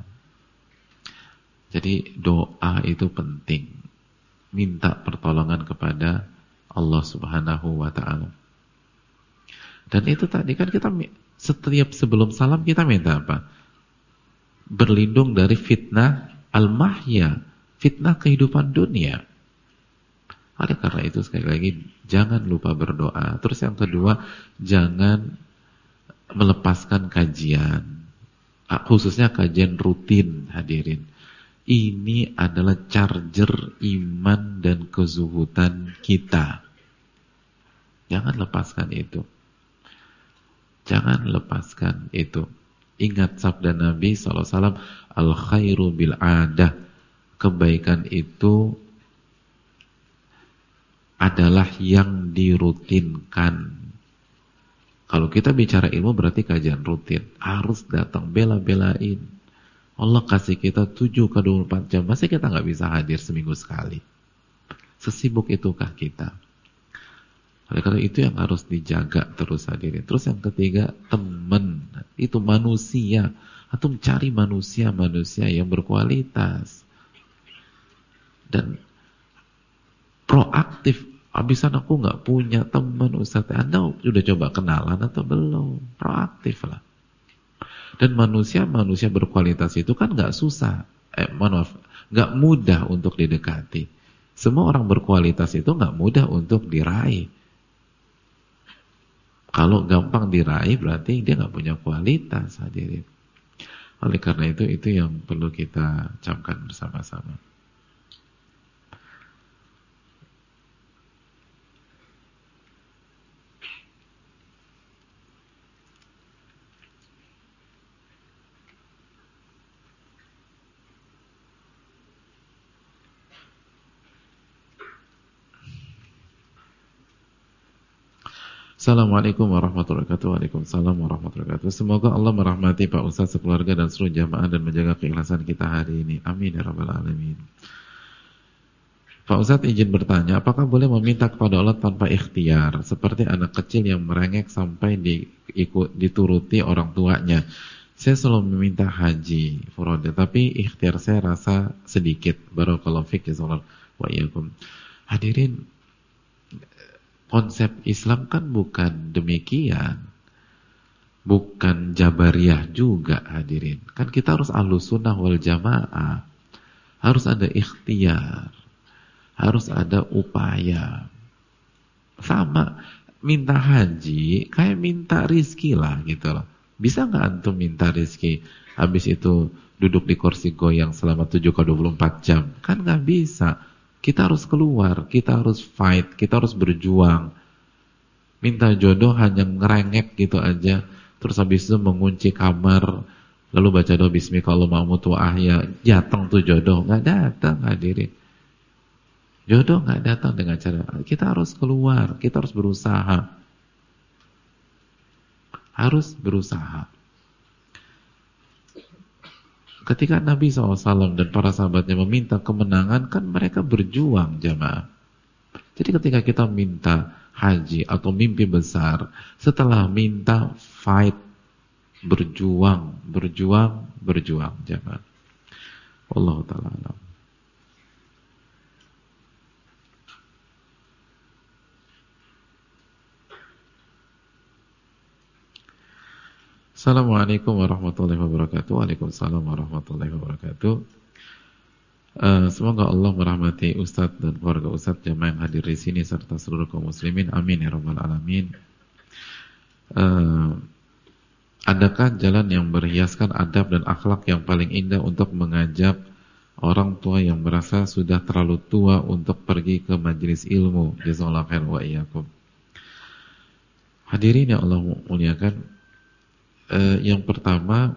Jadi doa itu penting. Minta pertolongan kepada Allah Subhanahu wa taala. Dan itu tadi kan kita setiap sebelum salam kita minta apa? Berlindung dari fitnah al-mahya, fitnah kehidupan dunia. Oleh karena itu sekali lagi jangan lupa berdoa. Terus yang kedua, jangan melepaskan kajian, khususnya kajian rutin, hadirin. Ini adalah charger iman dan kezuhudan kita. Jangan lepaskan itu. Jangan lepaskan itu. Ingat sabda Nabi SAW, al-khairu bil-adah. Kebaikan itu adalah yang dirutinkan. Kalau kita bicara ilmu berarti kajian rutin. Harus datang, bela-belain. Allah kasih kita 7/24 jam. Masa kita nggak bisa hadir seminggu sekali? Sesibuk itukah kita? Oleh karena itu yang harus dijaga terus, hadirin. Terus yang ketiga, teman. Itu manusia. Atau mencari manusia-manusia yang berkualitas. Dan proaktif. Abisan aku nggak punya teman, Ustaz. Anda sudah coba kenalan atau belum? Proaktif lah. Dan manusia-manusia berkualitas itu kan nggak susah. Nggak mudah untuk didekati. Semua orang berkualitas itu nggak mudah untuk diraih. Kalau gampang diraih berarti dia nggak punya kualitas, hadirin. Oleh karena itu yang perlu kita camkan bersama-sama. Assalamualaikum warahmatullahi wabarakatuh. Waalaikumsalam warahmatullahi wabarakatuh. Semoga Allah merahmati Pak Ustaz, sekeluarga dan seluruh jamaah dan menjaga keikhlasan kita hari ini. Amin ya rabbal alamin. Pak Ustaz izin bertanya, apakah boleh meminta kepada Allah tanpa ikhtiar, seperti anak kecil yang merengek sampai dituruti orang tuanya, Saya selalu meminta haji furoda, tapi ikhtiar saya rasa sedikit. Barakallahu fiik wa iyyakum. Hadirin, konsep Islam kan bukan demikian. Bukan Jabariyah juga, hadirin. Kan kita harus Ahlus Sunnah wal Jamaah. Harus ada ikhtiar. Harus ada upaya. Sama, minta haji kayak minta rizki lah gitu loh. Bisa nggak antum minta rizki, habis itu duduk di kursi goyang selama 7x24 jam? Kan nggak bisa. Kita harus keluar, kita harus fight, kita harus berjuang. Minta jodoh hanya ngerengek gitu aja, terus habis itu mengunci kamar, lalu baca doa bismika Allahumma amutu wa ahya, datang tuh jodoh, nggak datang hadirin. Jodoh nggak datang dengan cara, kita harus keluar, kita harus berusaha. Harus berusaha. Ketika Nabi SAW dan para sahabatnya meminta kemenangan, kan mereka berjuang, jamaah. Jadi ketika kita minta haji atau mimpi besar, setelah minta fight, berjuang, jamaah. Wallahu ta'ala alam. Assalamualaikum warahmatullahi wabarakatuh. Waalaikumsalam warahmatullahi wabarakatuh. Semoga Allah merahmati Ustadz dan keluarga Ustadz, jamaah yang hadir di sini serta seluruh kaum muslimin. Amin ya rabbal alamin. Adakah jalan yang berhiaskan adab dan akhlak yang paling indah untuk mengajak orang tua yang merasa sudah terlalu tua untuk pergi ke majelis ilmu? Jazakallahu khairan wa iyyakum. Hadirin yang Allah muliakan, yang pertama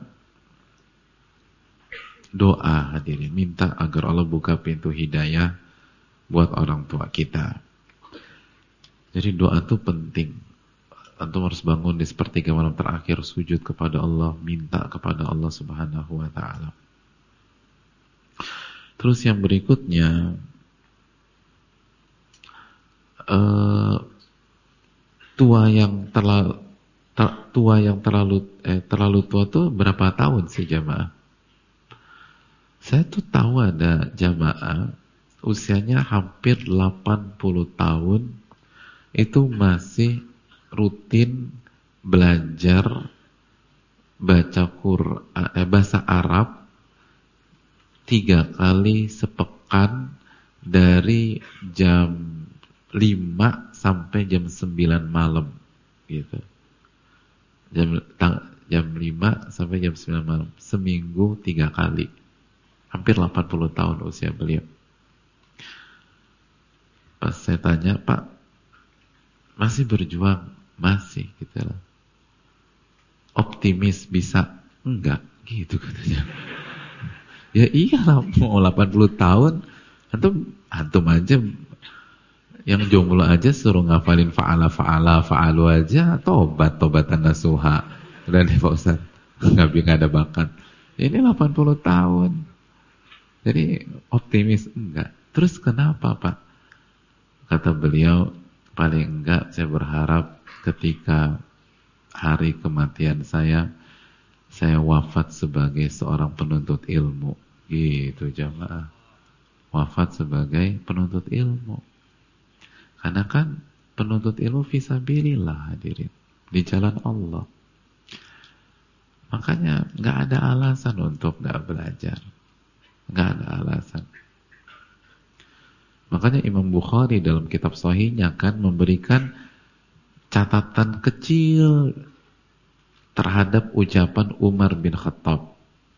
doa, hadirin, minta agar Allah buka pintu hidayah buat orang tua kita. Jadi doa itu penting. Antum harus bangun di sepertiga malam terakhir, sujud kepada Allah, minta kepada Allah Subhanahu wa ta'ala. Terus yang berikutnya, tua yang terlalu tua tuh berapa tahun sih jamaah? Saya tuh tahu ada jamaah usianya hampir 80 tahun itu masih rutin belajar baca bahasa Arab 3 kali sepekan dari jam 5 sampai jam 9 malam gitu. Jam 5 sampai jam 9 malam, seminggu 3 kali. Hampir 80 tahun usia beliau. Pas saya tanya, Pak, masih berjuang? Masih gitu lah. Optimis bisa? Enggak, gitu katanya. Ya iyalah, mau 80 tahun, antum aja yang jomblo aja suruh ngafalin fa'alu aja, tobatan nasuha. Udah nih Pak Ustaz, nggak ada bakat. Ini 80 tahun. Jadi optimis enggak. Terus kenapa Pak? Kata beliau, paling enggak saya berharap ketika hari kematian saya wafat sebagai seorang penuntut ilmu. Gitu jamaah. Wafat sebagai penuntut ilmu. Karena kan penuntut ilmu fisabilillah hadirin, di jalan Allah. Makanya nggak ada alasan untuk nggak belajar, nggak ada alasan. Makanya Imam Bukhari dalam kitab Sahihnya kan memberikan catatan kecil terhadap ucapan Umar bin Khattab.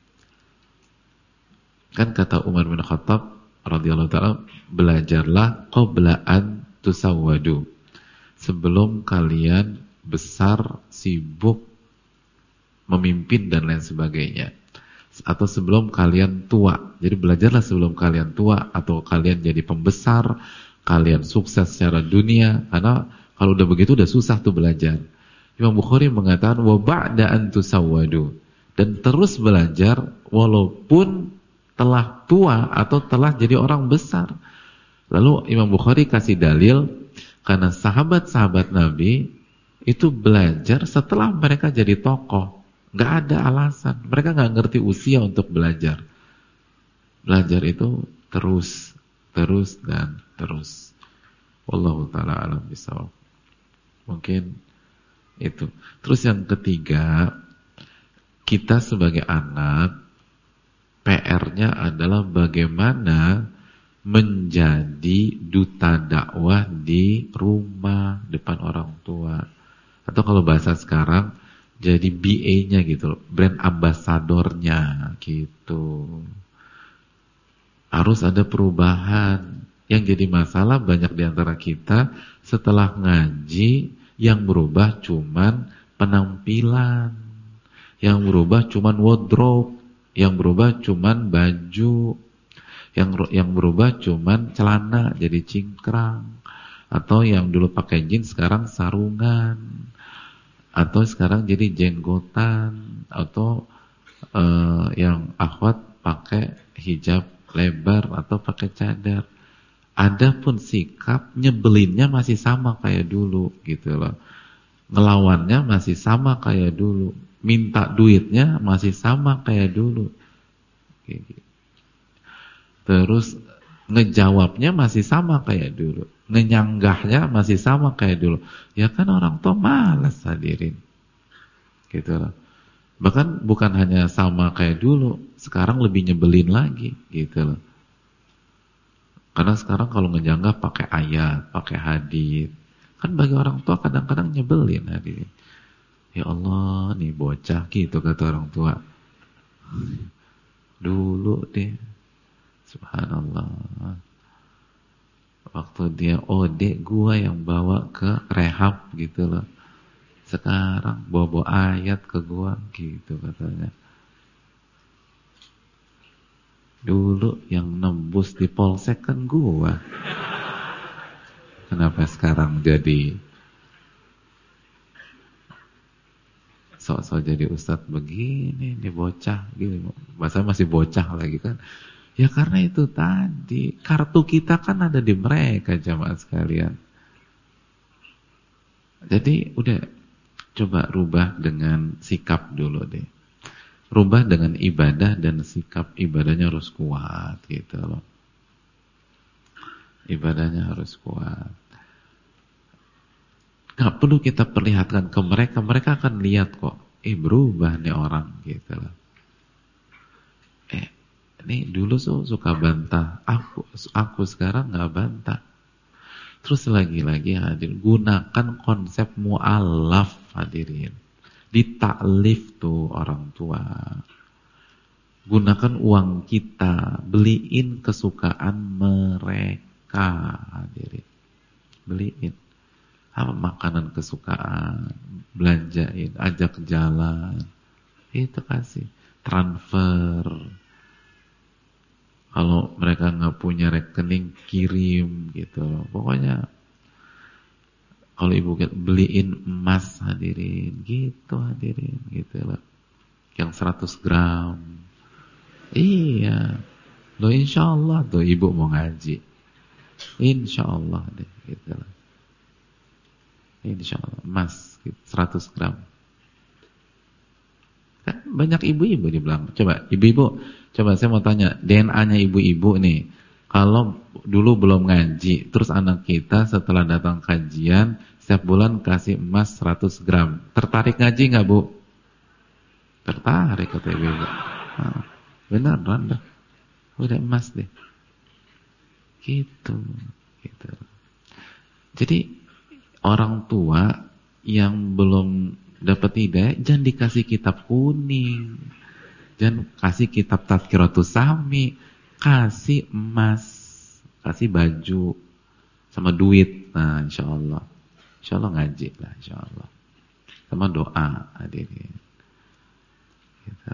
Kan kata Umar bin Khattab radhiyallahu ta'ala, belajarlah qabla an tusawwadu, sebelum kalian besar, sibuk memimpin dan lain sebagainya, atau sebelum kalian tua. Jadi belajarlah sebelum kalian tua, atau kalian jadi pembesar, kalian sukses secara dunia. Karena kalau udah begitu udah susah tuh belajar. Imam Bukhari mengatakan wa ba'da an tusawwadu, dan terus belajar walaupun telah tua atau telah jadi orang besar. Lalu Imam Bukhari kasih dalil karena sahabat-sahabat Nabi itu belajar setelah mereka jadi tokoh. Nggak ada alasan. Mereka nggak ngerti usia untuk belajar. Belajar itu terus dan terus. Wallahu ta'ala alam bisawab. Mungkin itu. Terus yang ketiga, kita sebagai anak, PR-nya adalah bagaimana menjadi duta dakwah di rumah, depan orang tua. Atau kalau bahasa sekarang, jadi BA-nya gitu, brand ambassador-nya gitu. Harus ada perubahan. Yang jadi masalah banyak di antara kita setelah ngaji, yang berubah cuman penampilan, yang berubah cuman wardrobe, yang berubah cuman baju, yang berubah cuman celana jadi cingkrang, atau yang dulu pakai jeans sekarang sarungan, atau sekarang jadi jenggotan, atau yang akhwat pakai hijab lebar atau pakai cadar. Adapun sikap nyebelinnya masih sama kayak dulu gitu loh. Ngelawannya masih sama kayak dulu. Minta duitnya masih sama kayak dulu. Terus ngejawabnya masih sama kayak dulu. Ngenyanggahnya masih sama kayak dulu. Ya kan orang tua malas hadirin. Gitu loh. Bahkan bukan hanya sama kayak dulu, sekarang lebih nyebelin lagi gitu loh. Karena sekarang kalau ngejanggah pakai ayat, pakai hadits, kan bagi orang tua kadang-kadang nyebelin hadirin. Ya Allah, nih bocah gitu kata orang tua. Dulu deh, subhanallah. Waktu dia dek gua yang bawa ke rehab gitu loh. Sekarang bawa ayat ke gua gitu katanya. Dulu yang nembus di polsek kan gua. Kenapa sekarang jadi sok-sok jadi ustadz begini, nih bocah gini. Masa masih bocah lagi kan. Ya karena itu tadi, kartu kita kan ada di mereka jamaah sekalian. Jadi udah coba rubah dengan sikap dulu deh. Rubah dengan ibadah dan sikap ibadahnya harus kuat gitu loh. Ibadahnya harus kuat. Gak perlu kita perlihatkan ke mereka, mereka akan lihat kok. Berubah nih orang gitu loh. Nih dulu suka bantah, aku sekarang gak bantah. Terus lagi-lagi hadirin, gunakan konsep mu'alaf hadirin. Ditaklif tuh orang tua. Gunakan uang kita, beliin kesukaan mereka hadirin. Beliin apa makanan kesukaan, belanjain, ajak jalan, itu kasih, transfer. Kalau mereka nggak punya rekening, kirim gitu. Pokoknya kalau ibu beliin emas hadirin, gitu hadirin, gitu loh. Yang 100 gram. Iya. Loh insya Allah tuh ibu mau ngaji. Insya Allah deh, gitu loh. Insya Allah, emas 100 gram. Kan banyak ibu-ibu dibilang. Coba ibu-ibu, coba saya mau tanya, DNA-nya ibu-ibu nih. Kalau dulu belum ngaji, terus anak kita setelah datang kajian, setiap bulan kasih emas 100 gram. Tertarik ngaji nggak Bu? Tertarik kata ibu-ibu. Benar, dah. Udah emas deh. Gitu. Jadi orang tua yang belum dapat hidayah, jangan dikasih kitab kuning, jangan kasih kitab Tazkiratus Sami, kasih emas, kasih baju, sama duit. Nah insya Allah ngaji lah, insya Allah, sama doa hadirin. Gitu.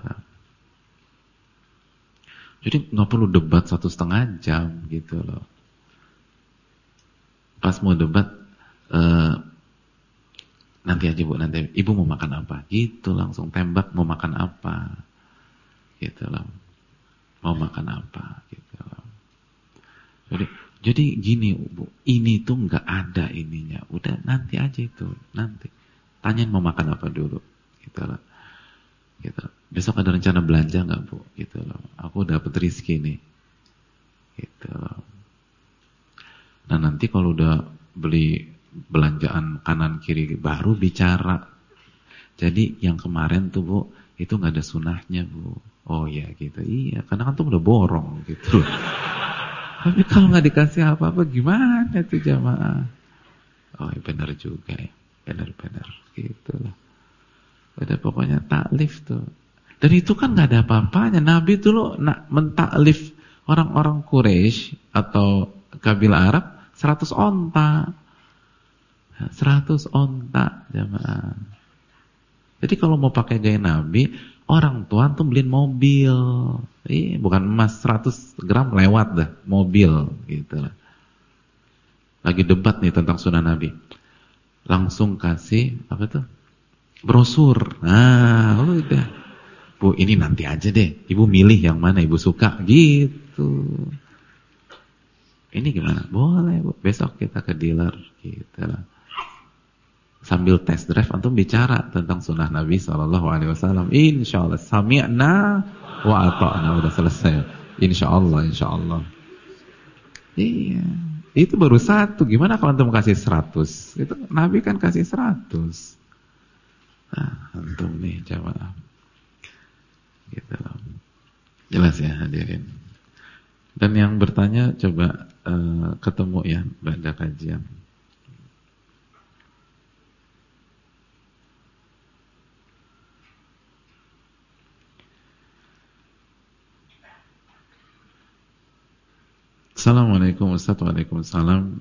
Jadi nggak perlu debat 1,5 jam gitu loh. Pas mau debat, nanti aja Bu, nanti ibu mau makan apa? Gitu langsung tembak, mau makan apa? Gitu loh. Mau makan apa? Gitu loh. Jadi gini Bu, ini tuh nggak ada ininya. Udah nanti aja itu, nanti. Tanyain mau makan apa dulu. Gitu loh. besok ada rencana belanja nggak Bu? Gitu loh. Aku dapat rezeki nih. Gitu loh. Nah nanti kalau udah beli belanjaan kanan kiri baru bicara. Jadi yang kemarin tuh Bu, itu nggak ada sunahnya Bu. Oh ya gitu. Iya, karena kan tuh udah borong gitu. Tapi kalau nggak dikasih apa-apa gimana tuh jamaah? Oh ya benar juga ya. Benar-benar gitu loh. Udah pokoknya taklif tuh. Dan itu kan nggak ada apa-apanya. Nabi tuh loh mentaklif orang-orang Quraisy atau kabilah Arab 100 onta. 100 onta jamaah. Jadi kalau mau pakai gaya Nabi, orang tua tuh beliin mobil. Bukan emas 100 gram lewat dah, mobil gitu lah. Lagi debat nih tentang sunnah Nabi. Langsung kasih apa tuh? Brosur. Nah, udah. Bu, ini nanti aja deh. Ibu milih yang mana ibu suka gitu. Ini gimana? Boleh, Bu. Besok kita ke dealer gitu lah. Sambil test drive antum bicara tentang sunnah Nabi SAW. Insyaallah sami'na wa ata'na. Udah selesai. Insyaallah. Iya. Itu baru 1. Gimana kalau antum kasih 100? Itu Nabi kan kasih 100. Nah, antum nih jamaah. Gitu loh. Jelas ya hadirin. Dan yang bertanya coba ketemu ya pada kajian. Assalamualaikum Ustaz. Waalaikumsalam.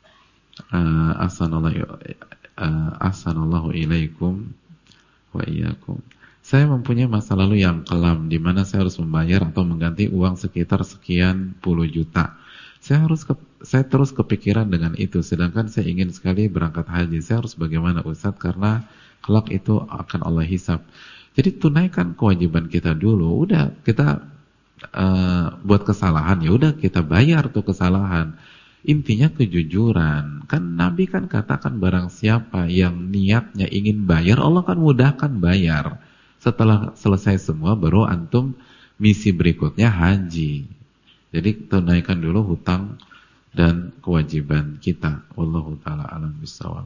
Ahsanallahu ilaikum wa iyyakum. Saya mempunyai masa lalu yang kelam di mana saya harus membayar atau mengganti uang sekitar sekian puluh juta. Saya terus kepikiran dengan itu, sedangkan saya ingin sekali berangkat haji. Saya harus bagaimana Ustaz? Karena kelak itu akan Allah hisab. Jadi tunaikan kewajiban kita dulu. Udah kita buat kesalahan, ya udah kita bayar tuh kesalahan. Intinya kejujuran. Kan Nabi kan katakan barang siapa yang niatnya ingin bayar, Allah kan mudahkan bayar. Setelah selesai semua baru antum misi berikutnya haji. Jadi tunaikan dulu hutang dan kewajiban kita. Wallahu taala alam bissawab.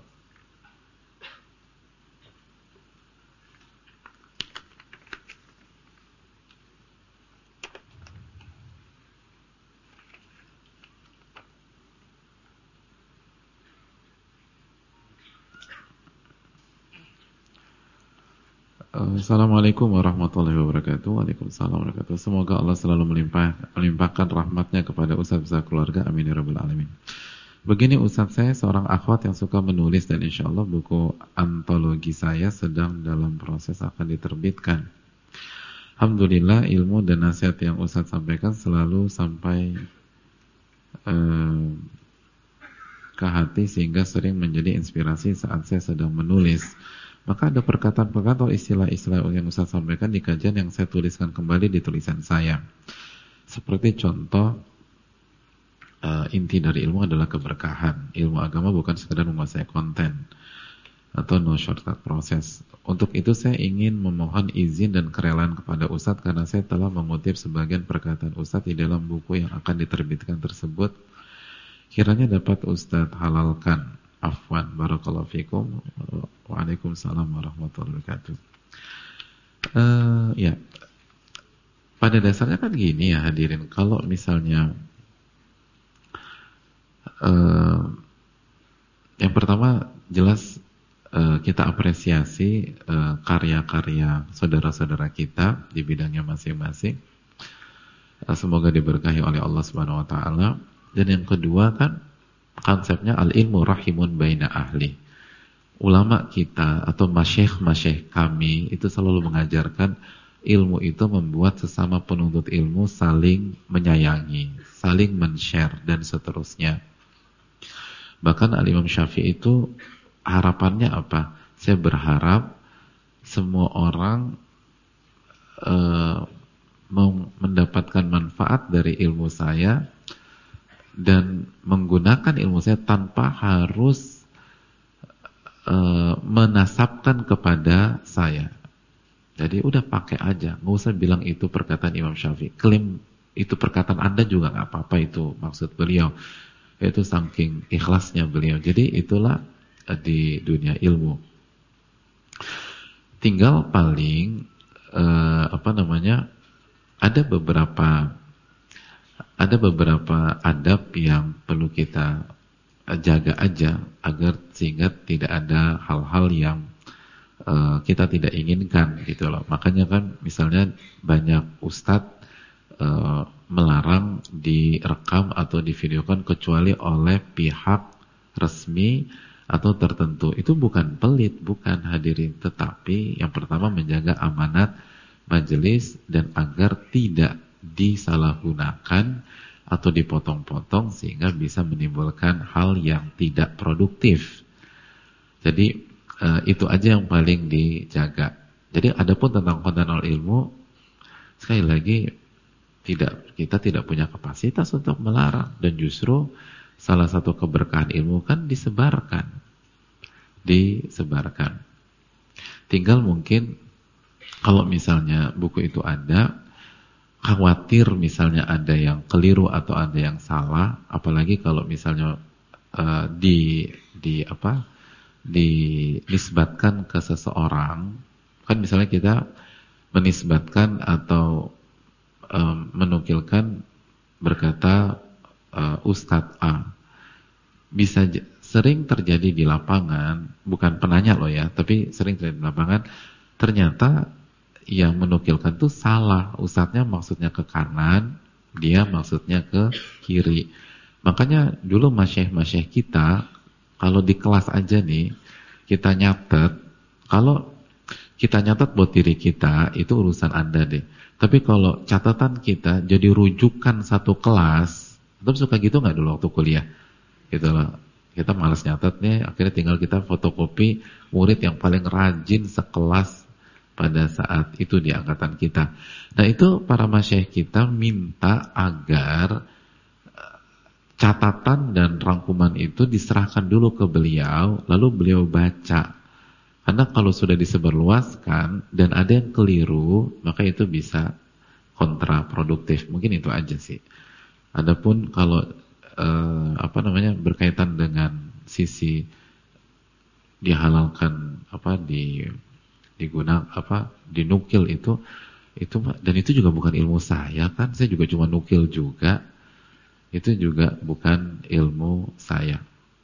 Assalamualaikum warahmatullahi wabarakatuh. Waalaikumsalam warahmatullahi wabarakatuh. Semoga Allah selalu melimpahkan rahmatnya kepada Ustaz besar keluarga. Amin ya rabbal alamin. Begini Ustaz, saya seorang akhwat yang suka menulis dan insya Allah buku antologi saya sedang dalam proses akan diterbitkan. Alhamdulillah ilmu dan nasihat yang Ustaz sampaikan selalu sampai ke hati sehingga sering menjadi inspirasi saat saya sedang menulis. Maka ada perkataan-perkataan atau istilah-istilah yang Ustaz sampaikan di kajian yang saya tuliskan kembali di tulisan saya. Seperti contoh, inti dari ilmu adalah keberkahan. Ilmu agama bukan sekedar menguasai konten atau no shortcut proses. Untuk itu saya ingin memohon izin dan kerelaan kepada Ustaz karena saya telah mengutip sebagian perkataan Ustaz di dalam buku yang akan diterbitkan tersebut. Kiranya dapat Ustaz halalkan. Afwan, barakallahu fikum. Waalaikumsalam warahmatullahi wabarakatuh. Ya, pada dasarnya kan gini ya hadirin, kalau misalnya yang pertama jelas kita apresiasi karya-karya saudara-saudara kita di bidangnya masing-masing. Semoga diberkahi oleh Allah Subhanahu wa taala. Dan yang kedua kan konsepnya al-ilmu rahimun baina ahli. Ulama kita atau masyayikh kami itu selalu mengajarkan ilmu itu membuat sesama penuntut ilmu saling menyayangi, saling men-share dan seterusnya. Bahkan Al-Imam Syafi'i itu harapannya apa? Saya berharap semua orang mendapatkan manfaat dari ilmu saya dan menggunakan ilmu saya tanpa harus menasabkan kepada saya. Jadi udah pakai aja, nggak usah bilang itu perkataan Imam Syafi'i. Klaim itu perkataan Anda juga nggak apa-apa, itu maksud beliau. Itu saking ikhlasnya beliau. Jadi itulah di dunia ilmu. Tinggal paling ada beberapa adab yang perlu kita jaga aja agar sehingga tidak ada hal-hal yang kita tidak inginkan gitu loh. Makanya kan misalnya banyak ustadz melarang direkam atau divideokan kecuali oleh pihak resmi atau tertentu. Itu bukan pelit, bukan hadirin, tetapi yang pertama menjaga amanat majelis dan agar tidak disalahgunakan atau dipotong-potong sehingga bisa menimbulkan hal yang tidak produktif. Jadi itu aja yang paling dijaga. Jadi adapun tentang konten ilmu, sekali lagi kita tidak punya kapasitas untuk melarang, dan justru salah satu keberkahan ilmu kan disebarkan. Tinggal mungkin kalau misalnya buku itu ada, khawatir misalnya ada yang keliru atau ada yang salah, apalagi kalau misalnya dinisbatkan ke seseorang, kan misalnya kita menisbatkan atau menukilkan berkata Ustadz A, bisa sering terjadi di lapangan, bukan penanya loh ya, tapi sering terjadi di lapangan, ternyata yang menukilkan tuh salah, ustadznya maksudnya ke kanan, dia maksudnya ke kiri. Makanya dulu masyayikh kita, kalau di kelas aja nih, kita nyatet, kalau kita nyatet buat diri kita, itu urusan Anda deh. Tapi kalau catatan kita jadi rujukan satu kelas, Anda suka gitu nggak dulu waktu kuliah? Gitu loh. Kita malas nyatetnya, akhirnya tinggal kita fotokopi murid yang paling rajin sekelas pada saat itu di angkatan kita. Nah itu para masyayikh kita minta agar catatan dan rangkuman itu diserahkan dulu ke beliau, lalu beliau baca. Karena kalau sudah disebarluaskan dan ada yang keliru, maka itu bisa kontraproduktif. Mungkin itu aja sih. Adapun kalau berkaitan dengan sisi dihalalkan dinukil itu dan itu juga bukan ilmu saya kan, saya juga cuma nukil juga. Itu juga bukan ilmu saya.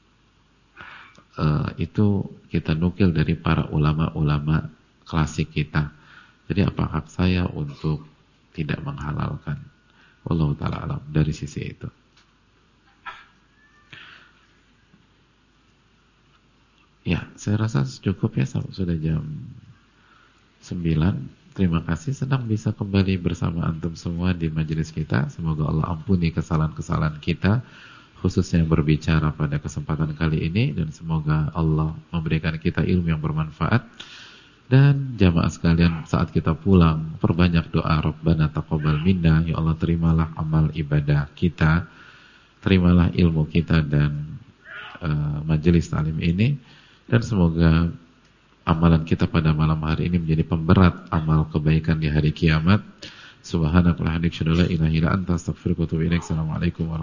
Itu kita nukil dari para ulama-ulama klasik kita. Jadi apa hak saya untuk tidak menghalalkan? Wallahu ta'ala alam dari sisi itu. Ya, saya rasa cukup ya, sudah jam 9. Terima kasih, senang bisa kembali bersama antum semua di majelis kita. Semoga Allah ampuni kesalahan-kesalahan kita, khususnya berbicara pada kesempatan kali ini, dan semoga Allah memberikan kita ilmu yang bermanfaat. Dan jamaah sekalian, saat kita pulang, perbanyak doa Rabbana taqabbal minna, ya Allah terimalah amal ibadah kita, terimalah ilmu kita dan majelis talim ini, dan semoga amalan kita pada malam hari ini menjadi pemberat amal kebaikan di hari kiamat. Subhanakallahumma wa bihamdika asyhadu an la ilaha illa anta astaghfiruka wa atubu ilaik. Assalamualaikum warahmatullahi wabarakatuh.